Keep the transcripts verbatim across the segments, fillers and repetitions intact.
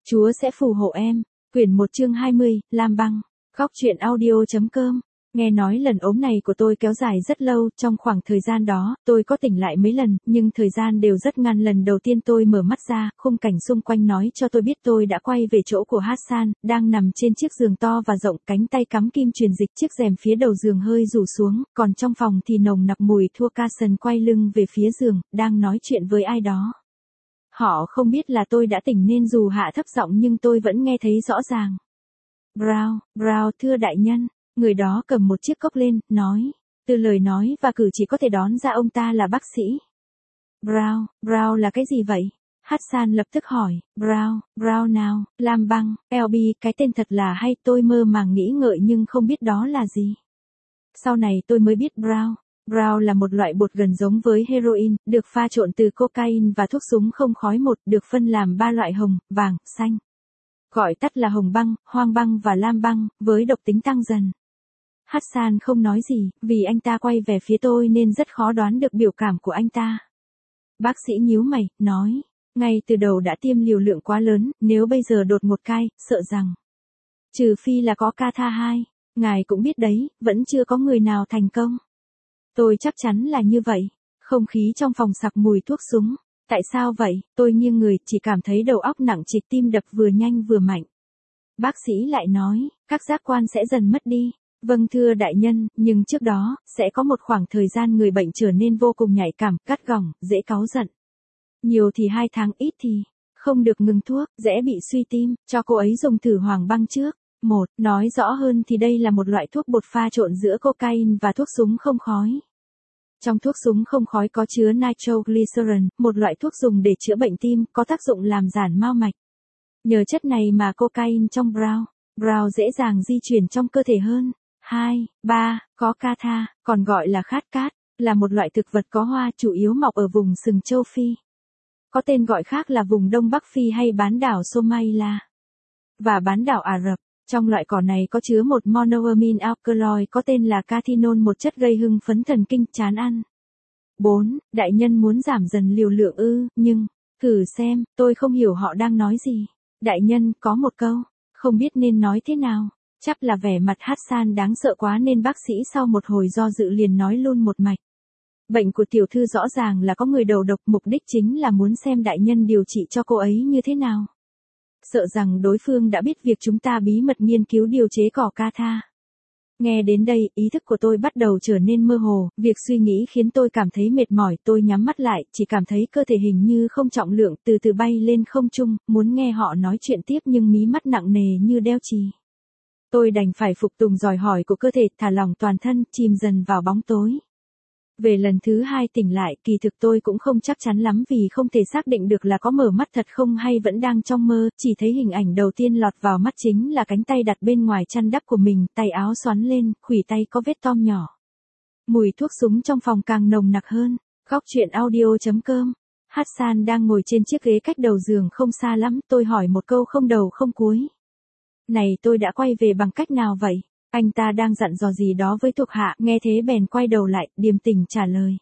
Chúa sẽ phù hộ em. Quyển một chương hai mươi, Lam Băng. Góc truyện audio chấm com. Nghe nói lần ốm này của tôi kéo dài rất lâu, trong khoảng thời gian đó, tôi có tỉnh lại mấy lần, nhưng thời gian đều rất ngắn. Lần đầu tiên tôi mở mắt ra, khung cảnh xung quanh nói cho tôi biết tôi đã quay về chỗ của Hassan, đang nằm trên chiếc giường to và rộng, cánh tay cắm kim truyền dịch, chiếc rèm phía đầu giường hơi rủ xuống, còn trong phòng thì nồng nặc mùi thua. Carson quay lưng về phía giường, đang nói chuyện với ai đó. Họ không biết là tôi đã tỉnh nên dù hạ thấp giọng nhưng tôi vẫn nghe thấy rõ ràng. Brown, Brown thưa đại nhân. Người đó cầm một chiếc cốc lên, nói. Từ lời nói và cử chỉ có thể đoán ra ông ta là bác sĩ. Brown, Brown là cái gì vậy? Hassan lập tức hỏi. Brown, Brown nào? Lam Băng, lờ bê, cái tên thật là hay. Tôi mơ màng nghĩ ngợi nhưng không biết đó là gì. Sau này tôi mới biết Brown. Brown là một loại bột gần giống với heroin, được pha trộn từ cocaine và thuốc súng không khói một, được phân làm ba loại: hồng, vàng, xanh. Gọi tắt là hồng băng, hoang băng và lam băng, với độc tính tăng dần. Hassan không nói gì, vì anh ta quay về phía tôi nên rất khó đoán được biểu cảm của anh ta. Bác sĩ nhíu mày, nói, ngay từ đầu đã tiêm liều lượng quá lớn, nếu bây giờ đột một cai, sợ rằng, trừ phi là có ca tha hai, ngài cũng biết đấy, vẫn chưa có người nào thành công. Tôi chắc chắn là như vậy. Không khí trong phòng sặc mùi thuốc súng. Tại sao vậy? Tôi nghiêng người, chỉ cảm thấy đầu óc nặng trịch, tim đập vừa nhanh vừa mạnh. Bác sĩ lại nói, các giác quan sẽ dần mất đi. Vâng thưa đại nhân, nhưng trước đó, sẽ có một khoảng thời gian người bệnh trở nên vô cùng nhạy cảm, gắt gỏng, dễ cáu giận. Nhiều thì hai tháng, ít thì không được ngừng thuốc, dễ bị suy tim, cho cô ấy dùng thử hoàng băng trước. Một, nói rõ hơn thì đây là một loại thuốc bột pha trộn giữa cocaine và thuốc súng không khói. Trong thuốc súng không khói có chứa nitroglycerin, một loại thuốc dùng để chữa bệnh tim, có tác dụng làm giãn mao mạch. Nhờ chất này mà cocaine trong Brown, Brown dễ dàng di chuyển trong cơ thể hơn. Hai, ba, có catha, còn gọi là khát cát, là một loại thực vật có hoa chủ yếu mọc ở vùng sừng châu Phi. Có tên gọi khác là vùng Đông Bắc Phi hay bán đảo Somalia và bán đảo Ả Rập. Trong loại cỏ này có chứa một monoamine alkaloid có tên là cathinol, một chất gây hưng phấn thần kinh, chán ăn. bốn. Đại nhân muốn giảm dần liều lượng ư, nhưng, thử xem, tôi không hiểu họ đang nói gì. Đại nhân, có một câu, không biết nên nói thế nào. Chắc là vẻ mặt Hassan đáng sợ quá nên bác sĩ sau một hồi do dự liền nói luôn một mạch. Bệnh của tiểu thư rõ ràng là có người đầu độc, mục đích chính là muốn xem đại nhân điều trị cho cô ấy như thế nào. Sợ rằng đối phương đã biết việc chúng ta bí mật nghiên cứu điều chế cỏ catha. Nghe đến đây, ý thức của tôi bắt đầu trở nên mơ hồ, việc suy nghĩ khiến tôi cảm thấy mệt mỏi, tôi nhắm mắt lại, chỉ cảm thấy cơ thể hình như không trọng lượng, từ từ bay lên không trung, muốn nghe họ nói chuyện tiếp nhưng mí mắt nặng nề như đeo chì. Tôi đành phải phục tùng đòi hỏi của cơ thể, thả lỏng toàn thân, chìm dần vào bóng tối. Về lần thứ hai tỉnh lại, kỳ thực tôi cũng không chắc chắn lắm vì không thể xác định được là có mở mắt thật không hay vẫn đang trong mơ, chỉ thấy hình ảnh đầu tiên lọt vào mắt chính là cánh tay đặt bên ngoài chăn đắp của mình, tay áo xoắn lên, khuỷu tay có vết tom nhỏ. Mùi thuốc súng trong phòng càng nồng nặc hơn. Góc truyện audio chấm com. Hassan đang ngồi trên chiếc ghế cách đầu giường không xa lắm, tôi hỏi một câu không đầu không cuối. Này, tôi đã quay về bằng cách nào vậy? Anh ta đang dặn dò gì đó với thuộc hạ, nghe thế bèn quay đầu lại, điềm tĩnh trả lời.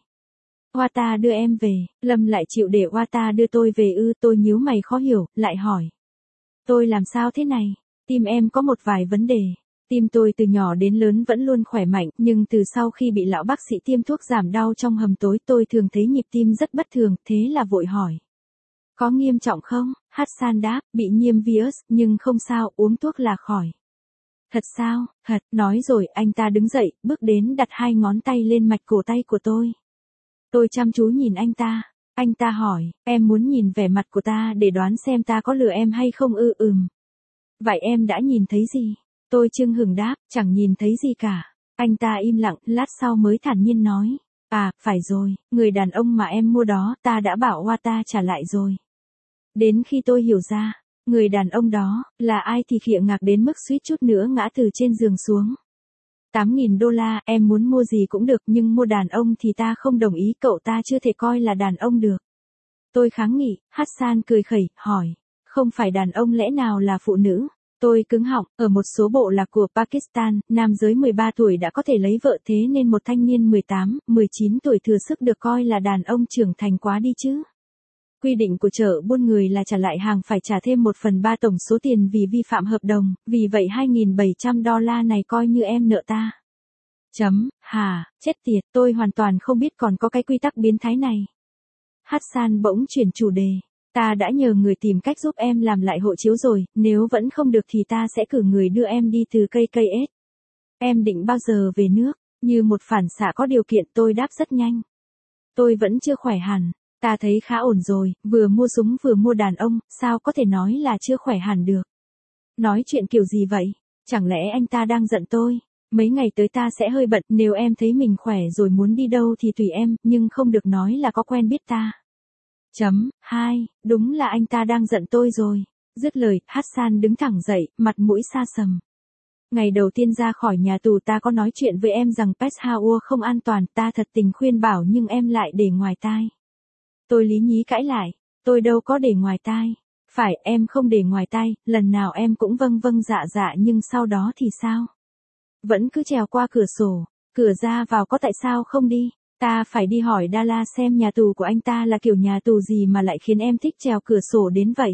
Wata đưa em về. Lâm lại chịu để Wata đưa tôi về ư? Tôi nhíu mày khó hiểu, lại hỏi. Tôi làm sao thế này? Tim em có một vài vấn đề. Tim tôi từ nhỏ đến lớn vẫn luôn khỏe mạnh, nhưng từ sau khi bị lão bác sĩ tiêm thuốc giảm đau trong hầm tối tôi thường thấy nhịp tim rất bất thường, thế là vội hỏi. Có nghiêm trọng không? Hassan đáp, bị nhiễm virus, nhưng không sao, uống thuốc là khỏi. Thật sao? Thật, nói rồi, anh ta đứng dậy, bước đến đặt hai ngón tay lên mạch cổ tay của tôi. Tôi chăm chú nhìn anh ta. Anh ta hỏi, em muốn nhìn vẻ mặt của ta để đoán xem ta có lừa em hay không ư? Ừm. Vậy em đã nhìn thấy gì? Tôi chưng hửng đáp, chẳng nhìn thấy gì cả. Anh ta im lặng, lát sau mới thản nhiên nói. À, phải rồi, người đàn ông mà em mua đó, ta đã bảo Wata trả lại rồi. Đến khi tôi hiểu ra, người đàn ông đó, là ai thì khịa ngạc đến mức suýt chút nữa ngã từ trên giường xuống. tám nghìn đô la, em muốn mua gì cũng được nhưng mua đàn ông thì ta không đồng ý, cậu ta chưa thể coi là đàn ông được. Tôi kháng nghị, Hassan cười khẩy, hỏi, không phải đàn ông lẽ nào là phụ nữ? Tôi cứng họng, ở một số bộ lạc của Pakistan, nam giới mười ba tuổi đã có thể lấy vợ thế nên một thanh niên mười tám, mười chín tuổi thừa sức được coi là đàn ông trưởng thành quá đi chứ. Quy định của chợ buôn người là trả lại hàng phải trả thêm một phần ba tổng số tiền vì vi phạm hợp đồng, vì vậy hai nghìn bảy trăm đô la này coi như em nợ ta. Chấm, hả, chết tiệt, tôi hoàn toàn không biết còn có cái quy tắc biến thái này. Hassan bỗng chuyển chủ đề. Ta đã nhờ người tìm cách giúp em làm lại hộ chiếu rồi, nếu vẫn không được thì ta sẽ cử người đưa em đi từ ca ca ét. Em định bao giờ về nước? Như một phản xạ có điều kiện tôi đáp rất nhanh. Tôi vẫn chưa khỏe hẳn, ta thấy khá ổn rồi, vừa mua súng vừa mua đàn ông, sao có thể nói là chưa khỏe hẳn được. Nói chuyện kiểu gì vậy? Chẳng lẽ anh ta đang giận tôi? Mấy ngày tới ta sẽ hơi bận, nếu em thấy mình khỏe rồi muốn đi đâu thì tùy em, nhưng không được nói là có quen biết ta. Chấm, hai, đúng là anh ta đang giận tôi rồi. Dứt lời, Hassan đứng thẳng dậy, mặt mũi xa sầm. Ngày đầu tiên ra khỏi nhà tù ta có nói chuyện với em rằng Peshawar không an toàn, ta thật tình khuyên bảo nhưng em lại để ngoài tai. Tôi lý nhí cãi lại, tôi đâu có để ngoài tai. Phải, em không để ngoài tai, lần nào em cũng vâng vâng dạ dạ nhưng sau đó thì sao? Vẫn cứ trèo qua cửa sổ, cửa ra vào có tại sao không đi? Ta phải đi hỏi Dala xem nhà tù của anh ta là kiểu nhà tù gì mà lại khiến em thích trèo cửa sổ đến vậy.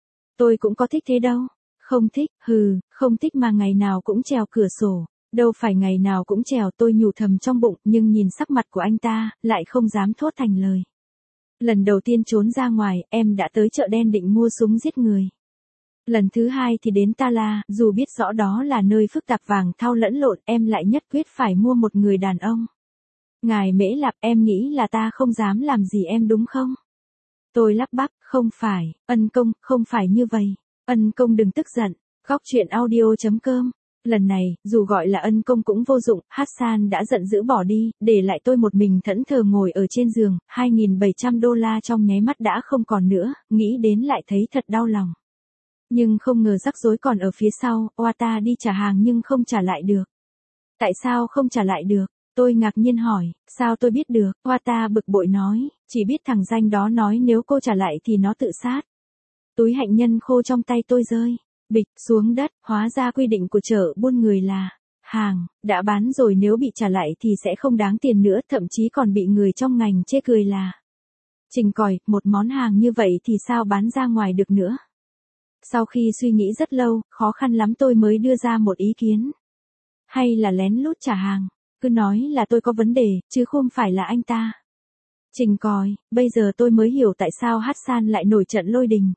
Tôi cũng có thích thế đâu. Không thích, hừ, không thích mà ngày nào cũng trèo cửa sổ. Đâu phải ngày nào cũng trèo, tôi nhủ thầm trong bụng, nhưng nhìn sắc mặt của anh ta, lại không dám thốt thành lời. Lần đầu tiên trốn ra ngoài, em đã tới chợ đen định mua súng giết người. Lần thứ hai thì đến Tala, dù biết rõ đó là nơi phức tạp vàng thau lẫn lộn, em lại nhất quyết phải mua một người đàn ông. Ngài Mễ Lạp, em nghĩ là ta không dám làm gì em đúng không? Tôi lắp bắp, không phải, Ân Công, không phải như vậy. Ân Công đừng tức giận. Góc truyện audio chấm com. Lần này, dù gọi là Ân Công cũng vô dụng, Hassan đã giận dữ bỏ đi, để lại tôi một mình thẫn thờ ngồi ở trên giường, hai nghìn bảy trăm đô la trong nháy mắt đã không còn nữa, nghĩ đến lại thấy thật đau lòng. Nhưng không ngờ rắc rối còn ở phía sau, Wata đi trả hàng nhưng không trả lại được. Tại sao không trả lại được? Tôi ngạc nhiên hỏi, sao tôi biết được? Wata bực bội nói, chỉ biết thằng danh đó nói nếu cô trả lại thì nó tự sát. Túi hạnh nhân khô trong tay tôi rơi, bịch, xuống đất, hóa ra quy định của chợ buôn người là, hàng, đã bán rồi nếu bị trả lại thì sẽ không đáng tiền nữa, thậm chí còn bị người trong ngành chê cười là. Trình còi, một món hàng như vậy thì sao bán ra ngoài được nữa? Sau khi suy nghĩ rất lâu, khó khăn lắm tôi mới đưa ra một ý kiến. Hay là lén lút trả hàng, cứ nói là tôi có vấn đề, chứ không phải là anh ta. Trình còi, bây giờ tôi mới hiểu tại sao Hassan lại nổi trận lôi đình.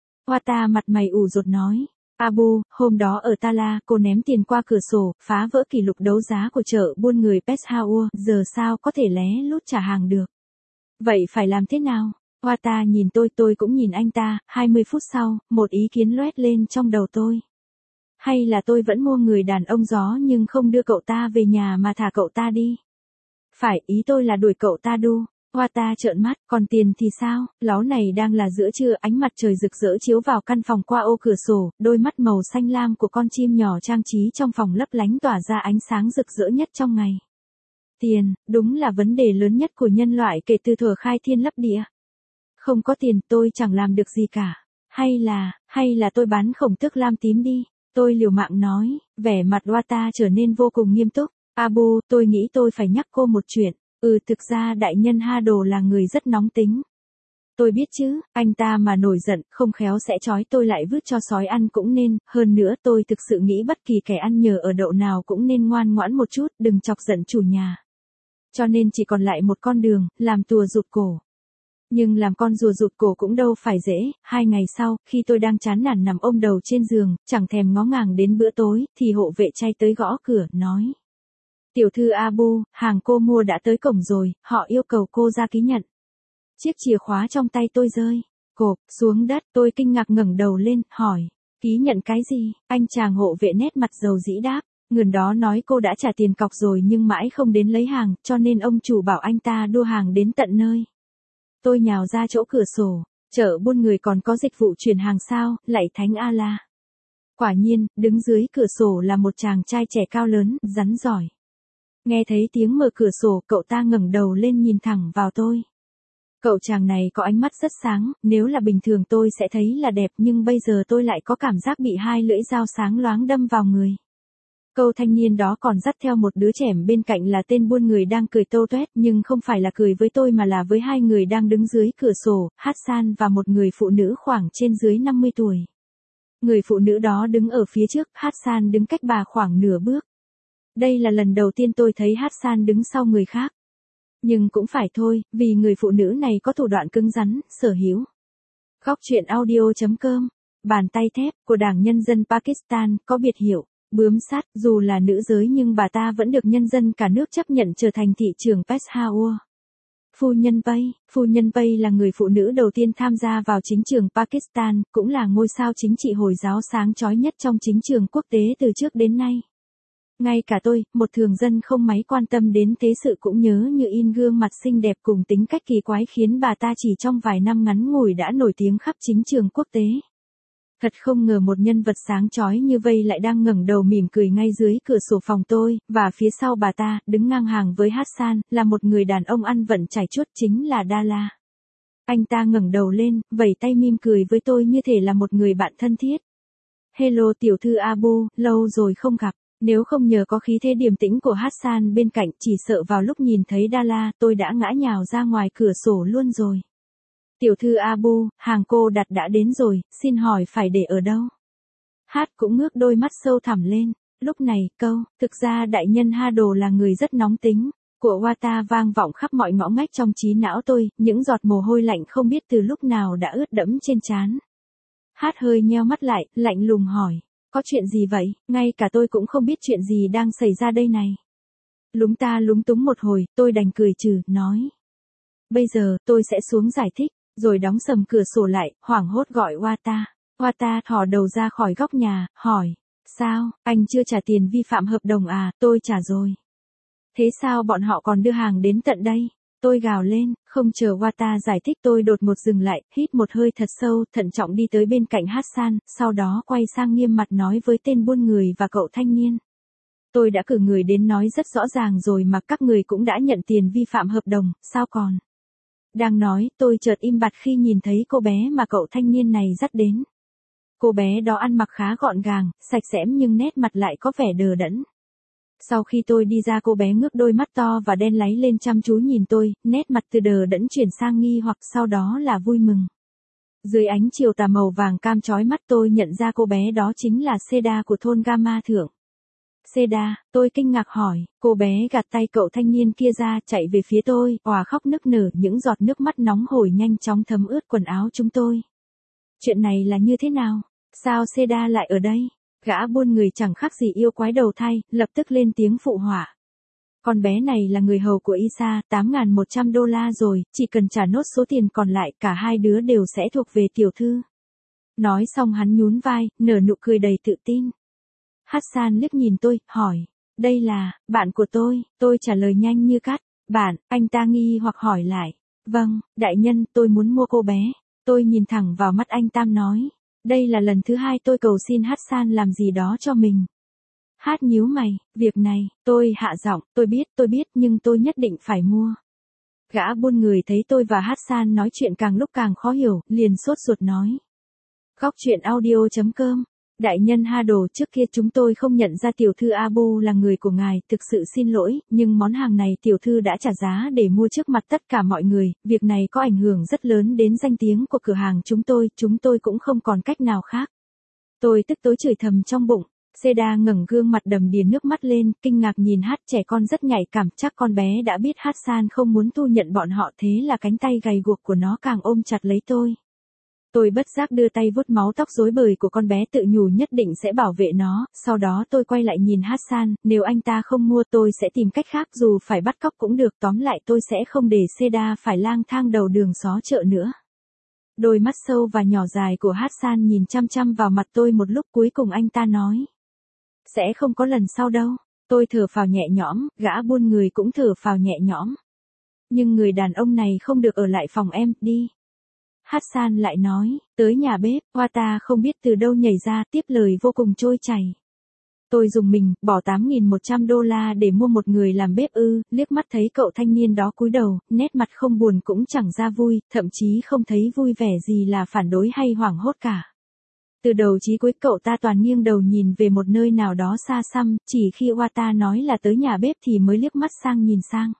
Wata mặt mày ủ rột nói, Abu, hôm đó ở Tala, cô ném tiền qua cửa sổ, phá vỡ kỷ lục đấu giá của chợ buôn người Peshawar, giờ sao có thể lé lút trả hàng được? Vậy phải làm thế nào? Wata nhìn tôi, tôi cũng nhìn anh ta, hai mươi phút sau, một ý kiến loét lên trong đầu tôi. Hay là tôi vẫn mua người đàn ông gió nhưng không đưa cậu ta về nhà mà thả cậu ta đi? Phải, ý tôi là đuổi cậu ta đu. Wata trợn mắt, còn tiền thì sao? Láo này đang là giữa trưa, ánh mặt trời rực rỡ chiếu vào căn phòng qua ô cửa sổ, đôi mắt màu xanh lam của con chim nhỏ trang trí trong phòng lấp lánh tỏa ra ánh sáng rực rỡ nhất trong ngày. Tiền, đúng là vấn đề lớn nhất của nhân loại kể từ thuở khai thiên lập địa. Không có tiền, tôi chẳng làm được gì cả. Hay là, hay là tôi bán khổng tước lam tím đi. Tôi liều mạng nói, vẻ mặt Wata trở nên vô cùng nghiêm túc. Abu, tôi nghĩ tôi phải nhắc cô một chuyện. Ừ, thực ra đại nhân Ha Đồ là người rất nóng tính. Tôi biết chứ, anh ta mà nổi giận, không khéo sẽ trói tôi lại vứt cho sói ăn cũng nên, hơn nữa tôi thực sự nghĩ bất kỳ kẻ ăn nhờ ở đậu nào cũng nên ngoan ngoãn một chút, đừng chọc giận chủ nhà. Cho nên chỉ còn lại một con đường, làm tùa rụt cổ. Nhưng làm con rùa rụt cổ cũng đâu phải dễ, hai ngày sau, khi tôi đang chán nản nằm ôm đầu trên giường, chẳng thèm ngó ngàng đến bữa tối, thì hộ vệ chay tới gõ cửa, nói. Tiểu thư Abu, hàng cô mua đã tới cổng rồi, họ yêu cầu cô ra ký nhận. Chiếc chìa khóa trong tay tôi rơi, cộp, xuống đất, tôi kinh ngạc ngẩng đầu lên, hỏi. Ký nhận cái gì? Anh chàng hộ vệ nét mặt dầu dĩ đáp. Người đó nói cô đã trả tiền cọc rồi nhưng mãi không đến lấy hàng, cho nên ông chủ bảo anh ta đưa hàng đến tận nơi. Tôi nhào ra chỗ cửa sổ, chợ buôn người còn có dịch vụ chuyển hàng sao, lạy thánh Allah. Quả nhiên, đứng dưới cửa sổ là một chàng trai trẻ cao lớn, rắn giỏi. Nghe thấy tiếng mở cửa sổ, cậu ta ngẩng đầu lên nhìn thẳng vào tôi. Cậu chàng này có ánh mắt rất sáng, nếu là bình thường tôi sẽ thấy là đẹp nhưng bây giờ tôi lại có cảm giác bị hai lưỡi dao sáng loáng đâm vào người. Câu thanh niên đó còn dắt theo một đứa trẻ bên cạnh là tên buôn người đang cười tâu toét, nhưng không phải là cười với tôi mà là với hai người đang đứng dưới cửa sổ, Hassan và một người phụ nữ khoảng trên dưới năm mươi tuổi. Người phụ nữ đó đứng ở phía trước, Hassan đứng cách bà khoảng nửa bước. Đây là lần đầu tiên tôi thấy Hassan đứng sau người khác. Nhưng cũng phải thôi, vì người phụ nữ này có thủ đoạn cứng rắn, sở hữu. Góc truyện audio chấm com. Bàn tay thép của Đảng Nhân dân Pakistan có biệt hiệu bướm sắt, dù là nữ giới nhưng bà ta vẫn được nhân dân cả nước chấp nhận trở thành thị trưởng Peshawar. Phu nhân Pay, phu nhân Pay là người phụ nữ đầu tiên tham gia vào chính trường Pakistan, cũng là ngôi sao chính trị Hồi giáo sáng chói nhất trong chính trường quốc tế từ trước đến nay. Ngay cả tôi, một thường dân không mấy quan tâm đến thế sự cũng nhớ như in gương mặt xinh đẹp cùng tính cách kỳ quái khiến bà ta chỉ trong vài năm ngắn ngủi đã nổi tiếng khắp chính trường quốc tế. Thật không ngờ một nhân vật sáng chói như vây lại đang ngẩng đầu mỉm cười ngay dưới cửa sổ phòng tôi, và phía sau bà ta, đứng ngang hàng với Hassan, là một người đàn ông ăn vận chải chuốt chính là Dala. Anh ta ngẩng đầu lên, vẩy tay mỉm cười với tôi như thể là một người bạn thân thiết. Hello tiểu thư Abu, lâu rồi không gặp. Nếu không nhờ có khí thế điềm tĩnh của Hassan bên cạnh, chỉ sợ vào lúc nhìn thấy Dala, tôi đã ngã nhào ra ngoài cửa sổ luôn rồi. Tiểu thư Abu, hàng cô đặt đã đến rồi, xin hỏi phải để ở đâu? Hát cũng ngước đôi mắt sâu thẳm lên. Lúc này, câu, thực ra đại nhân Hado là người rất nóng tính, của Wata vang vọng khắp mọi ngõ ngách trong trí não tôi, những giọt mồ hôi lạnh không biết từ lúc nào đã ướt đẫm trên trán. Hát hơi nheo mắt lại, lạnh lùng hỏi. Có chuyện gì vậy? Ngay cả tôi cũng không biết chuyện gì đang xảy ra đây này. Lúng ta lúng túng một hồi, tôi đành cười trừ, nói. Bây giờ, tôi sẽ xuống giải thích, rồi đóng sầm cửa sổ lại, hoảng hốt gọi Wata. Wata thò đầu ra khỏi góc nhà, hỏi. Sao, anh chưa trả tiền vi phạm hợp đồng à? Tôi trả rồi. Thế sao bọn họ còn đưa hàng đến tận đây? Tôi gào lên, không chờ Wata giải thích tôi đột ngột dừng lại, hít một hơi thật sâu, thận trọng đi tới bên cạnh Hassan, sau đó quay sang nghiêm mặt nói với tên buôn người và cậu thanh niên. Tôi đã cử người đến nói rất rõ ràng rồi mà các người cũng đã nhận tiền vi phạm hợp đồng, sao còn? Đang nói, tôi chợt im bặt khi nhìn thấy cô bé mà cậu thanh niên này dắt đến. Cô bé đó ăn mặc khá gọn gàng, sạch sẽ nhưng nét mặt lại có vẻ đờ đẫn. Sau khi tôi đi ra cô bé ngước đôi mắt to và đen láy lên chăm chú nhìn tôi, nét mặt từ đờ đẫn chuyển sang nghi hoặc sau đó là vui mừng. Dưới ánh chiều tà màu vàng cam chói mắt tôi nhận ra cô bé đó chính là Seda của thôn Gama Thượng. Seda, tôi kinh ngạc hỏi, cô bé gạt tay cậu thanh niên kia ra chạy về phía tôi, òa khóc nức nở những giọt nước mắt nóng hổi nhanh chóng thấm ướt quần áo chúng tôi. Chuyện này là như thế nào? Sao Seda lại ở đây? Gã buôn người chẳng khác gì yêu quái đầu thai, lập tức lên tiếng phụ họa. Con bé này là người hầu của Isa, tám nghìn một trăm đô la rồi, chỉ cần trả nốt số tiền còn lại cả hai đứa đều sẽ thuộc về tiểu thư. Nói xong hắn nhún vai, nở nụ cười đầy tự tin. Hassan liếc nhìn tôi, hỏi, đây là, bạn của tôi, tôi trả lời nhanh như cắt, bạn, anh ta nghi hoặc hỏi lại. Vâng, đại nhân, tôi muốn mua cô bé. Tôi nhìn thẳng vào mắt anh Tam nói. Đây là lần thứ hai tôi cầu xin Hassan làm gì đó cho mình. Hát nhíu mày, việc này, tôi hạ giọng, tôi biết, tôi biết nhưng tôi nhất định phải mua. Gã buôn người thấy tôi và Hassan nói chuyện càng lúc càng khó hiểu, liền sốt ruột nói. Góc truyện audio chấm com. Đại nhân Hado, trước kia chúng tôi không nhận ra tiểu thư Abu là người của ngài, thực sự xin lỗi, nhưng món hàng này tiểu thư đã trả giá để mua trước mặt tất cả mọi người, việc này có ảnh hưởng rất lớn đến danh tiếng của cửa hàng chúng tôi, chúng tôi cũng không còn cách nào khác. Tôi tức tối chửi thầm trong bụng. Seda ngẩng gương mặt đầm đìa nước mắt lên, kinh ngạc nhìn Hát, trẻ con rất nhạy cảm, chắc con bé đã biết Hassan không muốn thu nhận bọn họ, thế là cánh tay gầy guộc của nó càng ôm chặt lấy tôi. Tôi bất giác đưa tay vuốt máu tóc rối bời của con bé tự nhủ nhất định sẽ bảo vệ nó, sau đó tôi quay lại nhìn Hassan, nếu anh ta không mua tôi sẽ tìm cách khác dù phải bắt cóc cũng được, tóm lại tôi sẽ không để Seda phải lang thang đầu đường xó chợ nữa. Đôi mắt sâu và nhỏ dài của Hassan nhìn chăm chăm vào mặt tôi một lúc cuối cùng anh ta nói. Sẽ không có lần sau đâu. Tôi thở phào nhẹ nhõm, gã buôn người cũng thở phào nhẹ nhõm. Nhưng người đàn ông này không được ở lại phòng em, đi. Hassan lại nói, tới nhà bếp, Wata không biết từ đâu nhảy ra, tiếp lời vô cùng trôi chảy. Tôi dùng mình, bỏ tám nghìn một trăm đô la để mua một người làm bếp ư, liếc mắt thấy cậu thanh niên đó cúi đầu, nét mặt không buồn cũng chẳng ra vui, thậm chí không thấy vui vẻ gì là phản đối hay hoảng hốt cả. Từ đầu chí cuối cậu ta toàn nghiêng đầu nhìn về một nơi nào đó xa xăm, chỉ khi Wata nói là tới nhà bếp thì mới liếc mắt sang nhìn sang.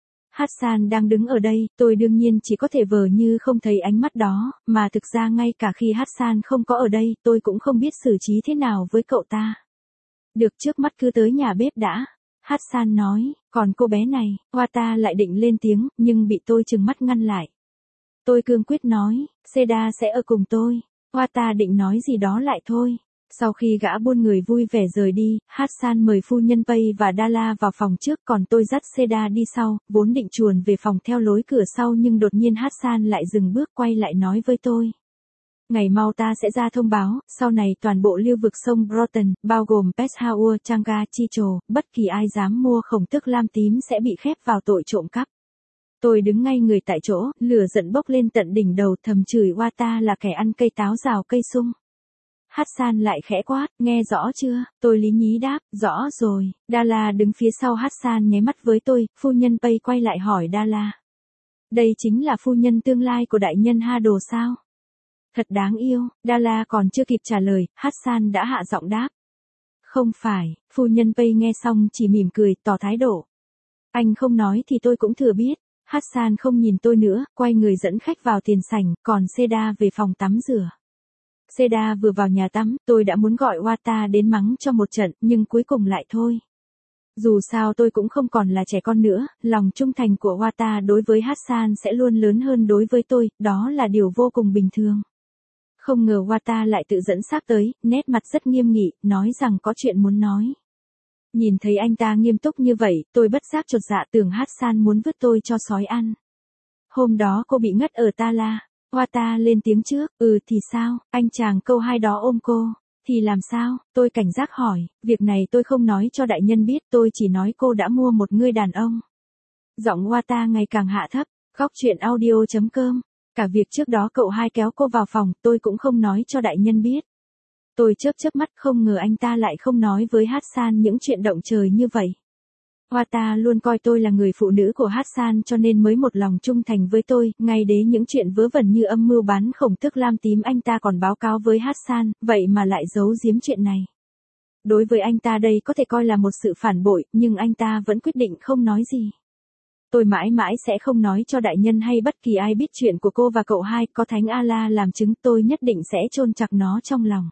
Hassan đang đứng ở đây, tôi đương nhiên chỉ có thể vờ như không thấy ánh mắt đó, mà thực ra ngay cả khi Hassan không có ở đây, tôi cũng không biết xử trí thế nào với cậu ta. Được, trước mắt cứ tới nhà bếp đã. Hassan nói, còn cô bé này, Wata lại định lên tiếng, nhưng bị tôi trừng mắt ngăn lại. Tôi cương quyết nói, Seda sẽ ở cùng tôi. Wata định nói gì đó lại thôi. Sau khi gã buôn người vui vẻ rời đi, Hassan mời phu nhân Pay và Dala vào phòng trước, còn tôi dắt Seda đi sau, vốn định chuồn về phòng theo lối cửa sau nhưng đột nhiên Hassan lại dừng bước quay lại nói với tôi. Ngày mau ta sẽ ra thông báo, sau này toàn bộ lưu vực sông Broughton, bao gồm Peshawar, Changa, Chicho, bất kỳ ai dám mua khổng tước lam tím sẽ bị khép vào tội trộm cắp. Tôi đứng ngay người tại chỗ, lửa giận bốc lên tận đỉnh đầu, thầm chửi Wata là kẻ ăn cây táo rào cây sung. Hassan lại khẽ quát, nghe rõ chưa? Tôi lý nhí đáp, rõ rồi. Dala đứng phía sau Hassan nháy mắt với tôi, phu nhân Pay quay lại hỏi Dala. Đây chính là phu nhân tương lai của đại nhân Hado sao? Thật đáng yêu. Dala còn chưa kịp trả lời, Hassan đã hạ giọng đáp. Không phải, phu nhân Pay nghe xong chỉ mỉm cười, tỏ thái độ. Anh không nói thì tôi cũng thừa biết. Hassan không nhìn tôi nữa, quay người dẫn khách vào tiền sảnh, còn Seda về phòng tắm rửa. Seda vừa vào nhà tắm, tôi đã muốn gọi Wata đến mắng cho một trận, nhưng cuối cùng lại thôi. Dù sao tôi cũng không còn là trẻ con nữa, lòng trung thành của Wata đối với Hassan sẽ luôn lớn hơn đối với tôi, đó là điều vô cùng bình thường. Không ngờ Wata lại tự dẫn xác tới, nét mặt rất nghiêm nghị, nói rằng có chuyện muốn nói. Nhìn thấy anh ta nghiêm túc như vậy, tôi bất giác chột dạ tưởng Hassan muốn vứt tôi cho sói ăn. Hôm đó cô bị ngất ở Tala. Wata lên tiếng trước, ừ thì sao, anh chàng câu hai đó ôm cô. Thì làm sao, tôi cảnh giác hỏi, việc này tôi không nói cho đại nhân biết, tôi chỉ nói cô đã mua một người đàn ông. Giọng Wata ngày càng hạ thấp, góc chuyện audio chấm com. Cả việc trước đó cậu hai kéo cô vào phòng, tôi cũng không nói cho đại nhân biết. Tôi chớp chớp mắt, không ngờ anh ta lại không nói với Hassan những chuyện động trời như vậy. Wata luôn coi tôi là người phụ nữ của Hassan cho nên mới một lòng trung thành với tôi, ngay đến những chuyện vớ vẩn như âm mưu bán khổng tước lam tím anh ta còn báo cáo với Hassan, vậy mà lại giấu giếm chuyện này. Đối với anh ta đây có thể coi là một sự phản bội, nhưng anh ta vẫn quyết định không nói gì. Tôi mãi mãi sẽ không nói cho đại nhân hay bất kỳ ai biết chuyện của cô và cậu hai, có Thánh Allah làm chứng tôi nhất định sẽ chôn chặt nó trong lòng.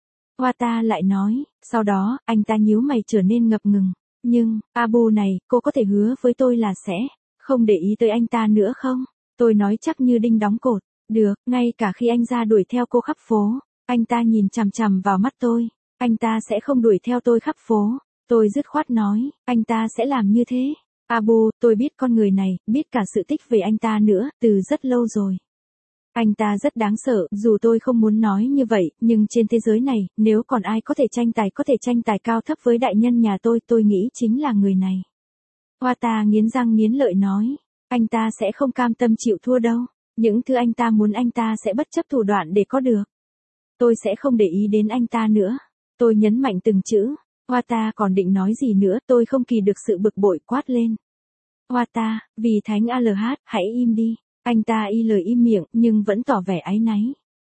Wata lại nói, sau đó, anh ta nhíu mày trở nên ngập ngừng. Nhưng, Abu này, cô có thể hứa với tôi là sẽ không để ý tới anh ta nữa không? Tôi nói chắc như đinh đóng cột. Được, ngay cả khi anh ra đuổi theo cô khắp phố, anh ta nhìn chằm chằm vào mắt tôi. Anh ta sẽ không đuổi theo tôi khắp phố. Tôi dứt khoát nói, anh ta sẽ làm như thế. Abu, tôi biết con người này, biết cả sự tích về anh ta nữa, từ rất lâu rồi. Anh ta rất đáng sợ, dù tôi không muốn nói như vậy, nhưng trên thế giới này, nếu còn ai có thể tranh tài có thể tranh tài cao thấp với đại nhân nhà tôi, tôi nghĩ chính là người này. Wata nghiến răng nghiến lợi nói, anh ta sẽ không cam tâm chịu thua đâu, những thứ anh ta muốn anh ta sẽ bất chấp thủ đoạn để có được. Tôi sẽ không để ý đến anh ta nữa. Tôi nhấn mạnh từng chữ. Wata còn định nói gì nữa, tôi không kìm được sự bực bội quát lên. Wata, vì Thánh a lờ hát, hãy im đi. Anh ta y lời im miệng, nhưng vẫn tỏ vẻ áy náy.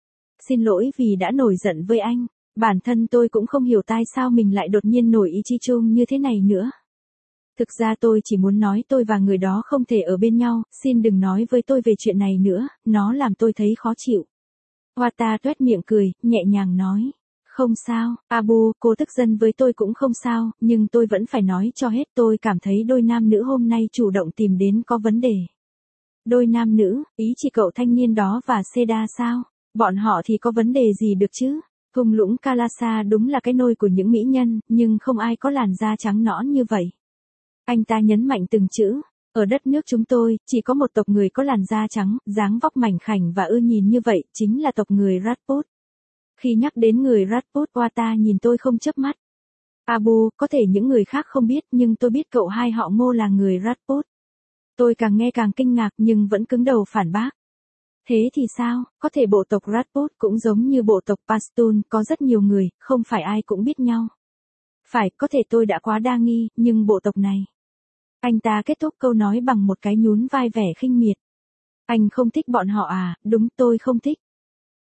Xin lỗi vì đã nổi giận với anh. Bản thân tôi cũng không hiểu tại sao mình lại đột nhiên nổi ý chí chung như thế này nữa. Thực ra tôi chỉ muốn nói tôi và người đó không thể ở bên nhau, xin đừng nói với tôi về chuyện này nữa, nó làm tôi thấy khó chịu. Wata tuét miệng cười, nhẹ nhàng nói. Không sao, Abu, cô tức giận với tôi cũng không sao, nhưng tôi vẫn phải nói cho hết, tôi cảm thấy đôi nam nữ hôm nay chủ động tìm đến có vấn đề. Đôi nam nữ, ý chỉ cậu thanh niên đó và Seda sao? Bọn họ thì có vấn đề gì được chứ? Thung lũng Kalasa đúng là cái nôi của những mỹ nhân, nhưng không ai có làn da trắng nõn như vậy. Anh ta nhấn mạnh từng chữ. Ở đất nước chúng tôi, chỉ có một tộc người có làn da trắng, dáng vóc mảnh khảnh và ưa nhìn như vậy, chính là tộc người Rajput. Khi nhắc đến người Rajput, Wata nhìn tôi không chớp mắt. Abu, có thể những người khác không biết, nhưng tôi biết cậu hai họ Ngô là người Rajput. Tôi càng nghe càng kinh ngạc nhưng vẫn cứng đầu phản bác. Thế thì sao, có thể bộ tộc Rajput cũng giống như bộ tộc Pashtun, có rất nhiều người, không phải ai cũng biết nhau. Phải, có thể tôi đã quá đa nghi, nhưng bộ tộc này. Anh ta kết thúc câu nói bằng một cái nhún vai vẻ khinh miệt. Anh không thích bọn họ à, đúng tôi không thích.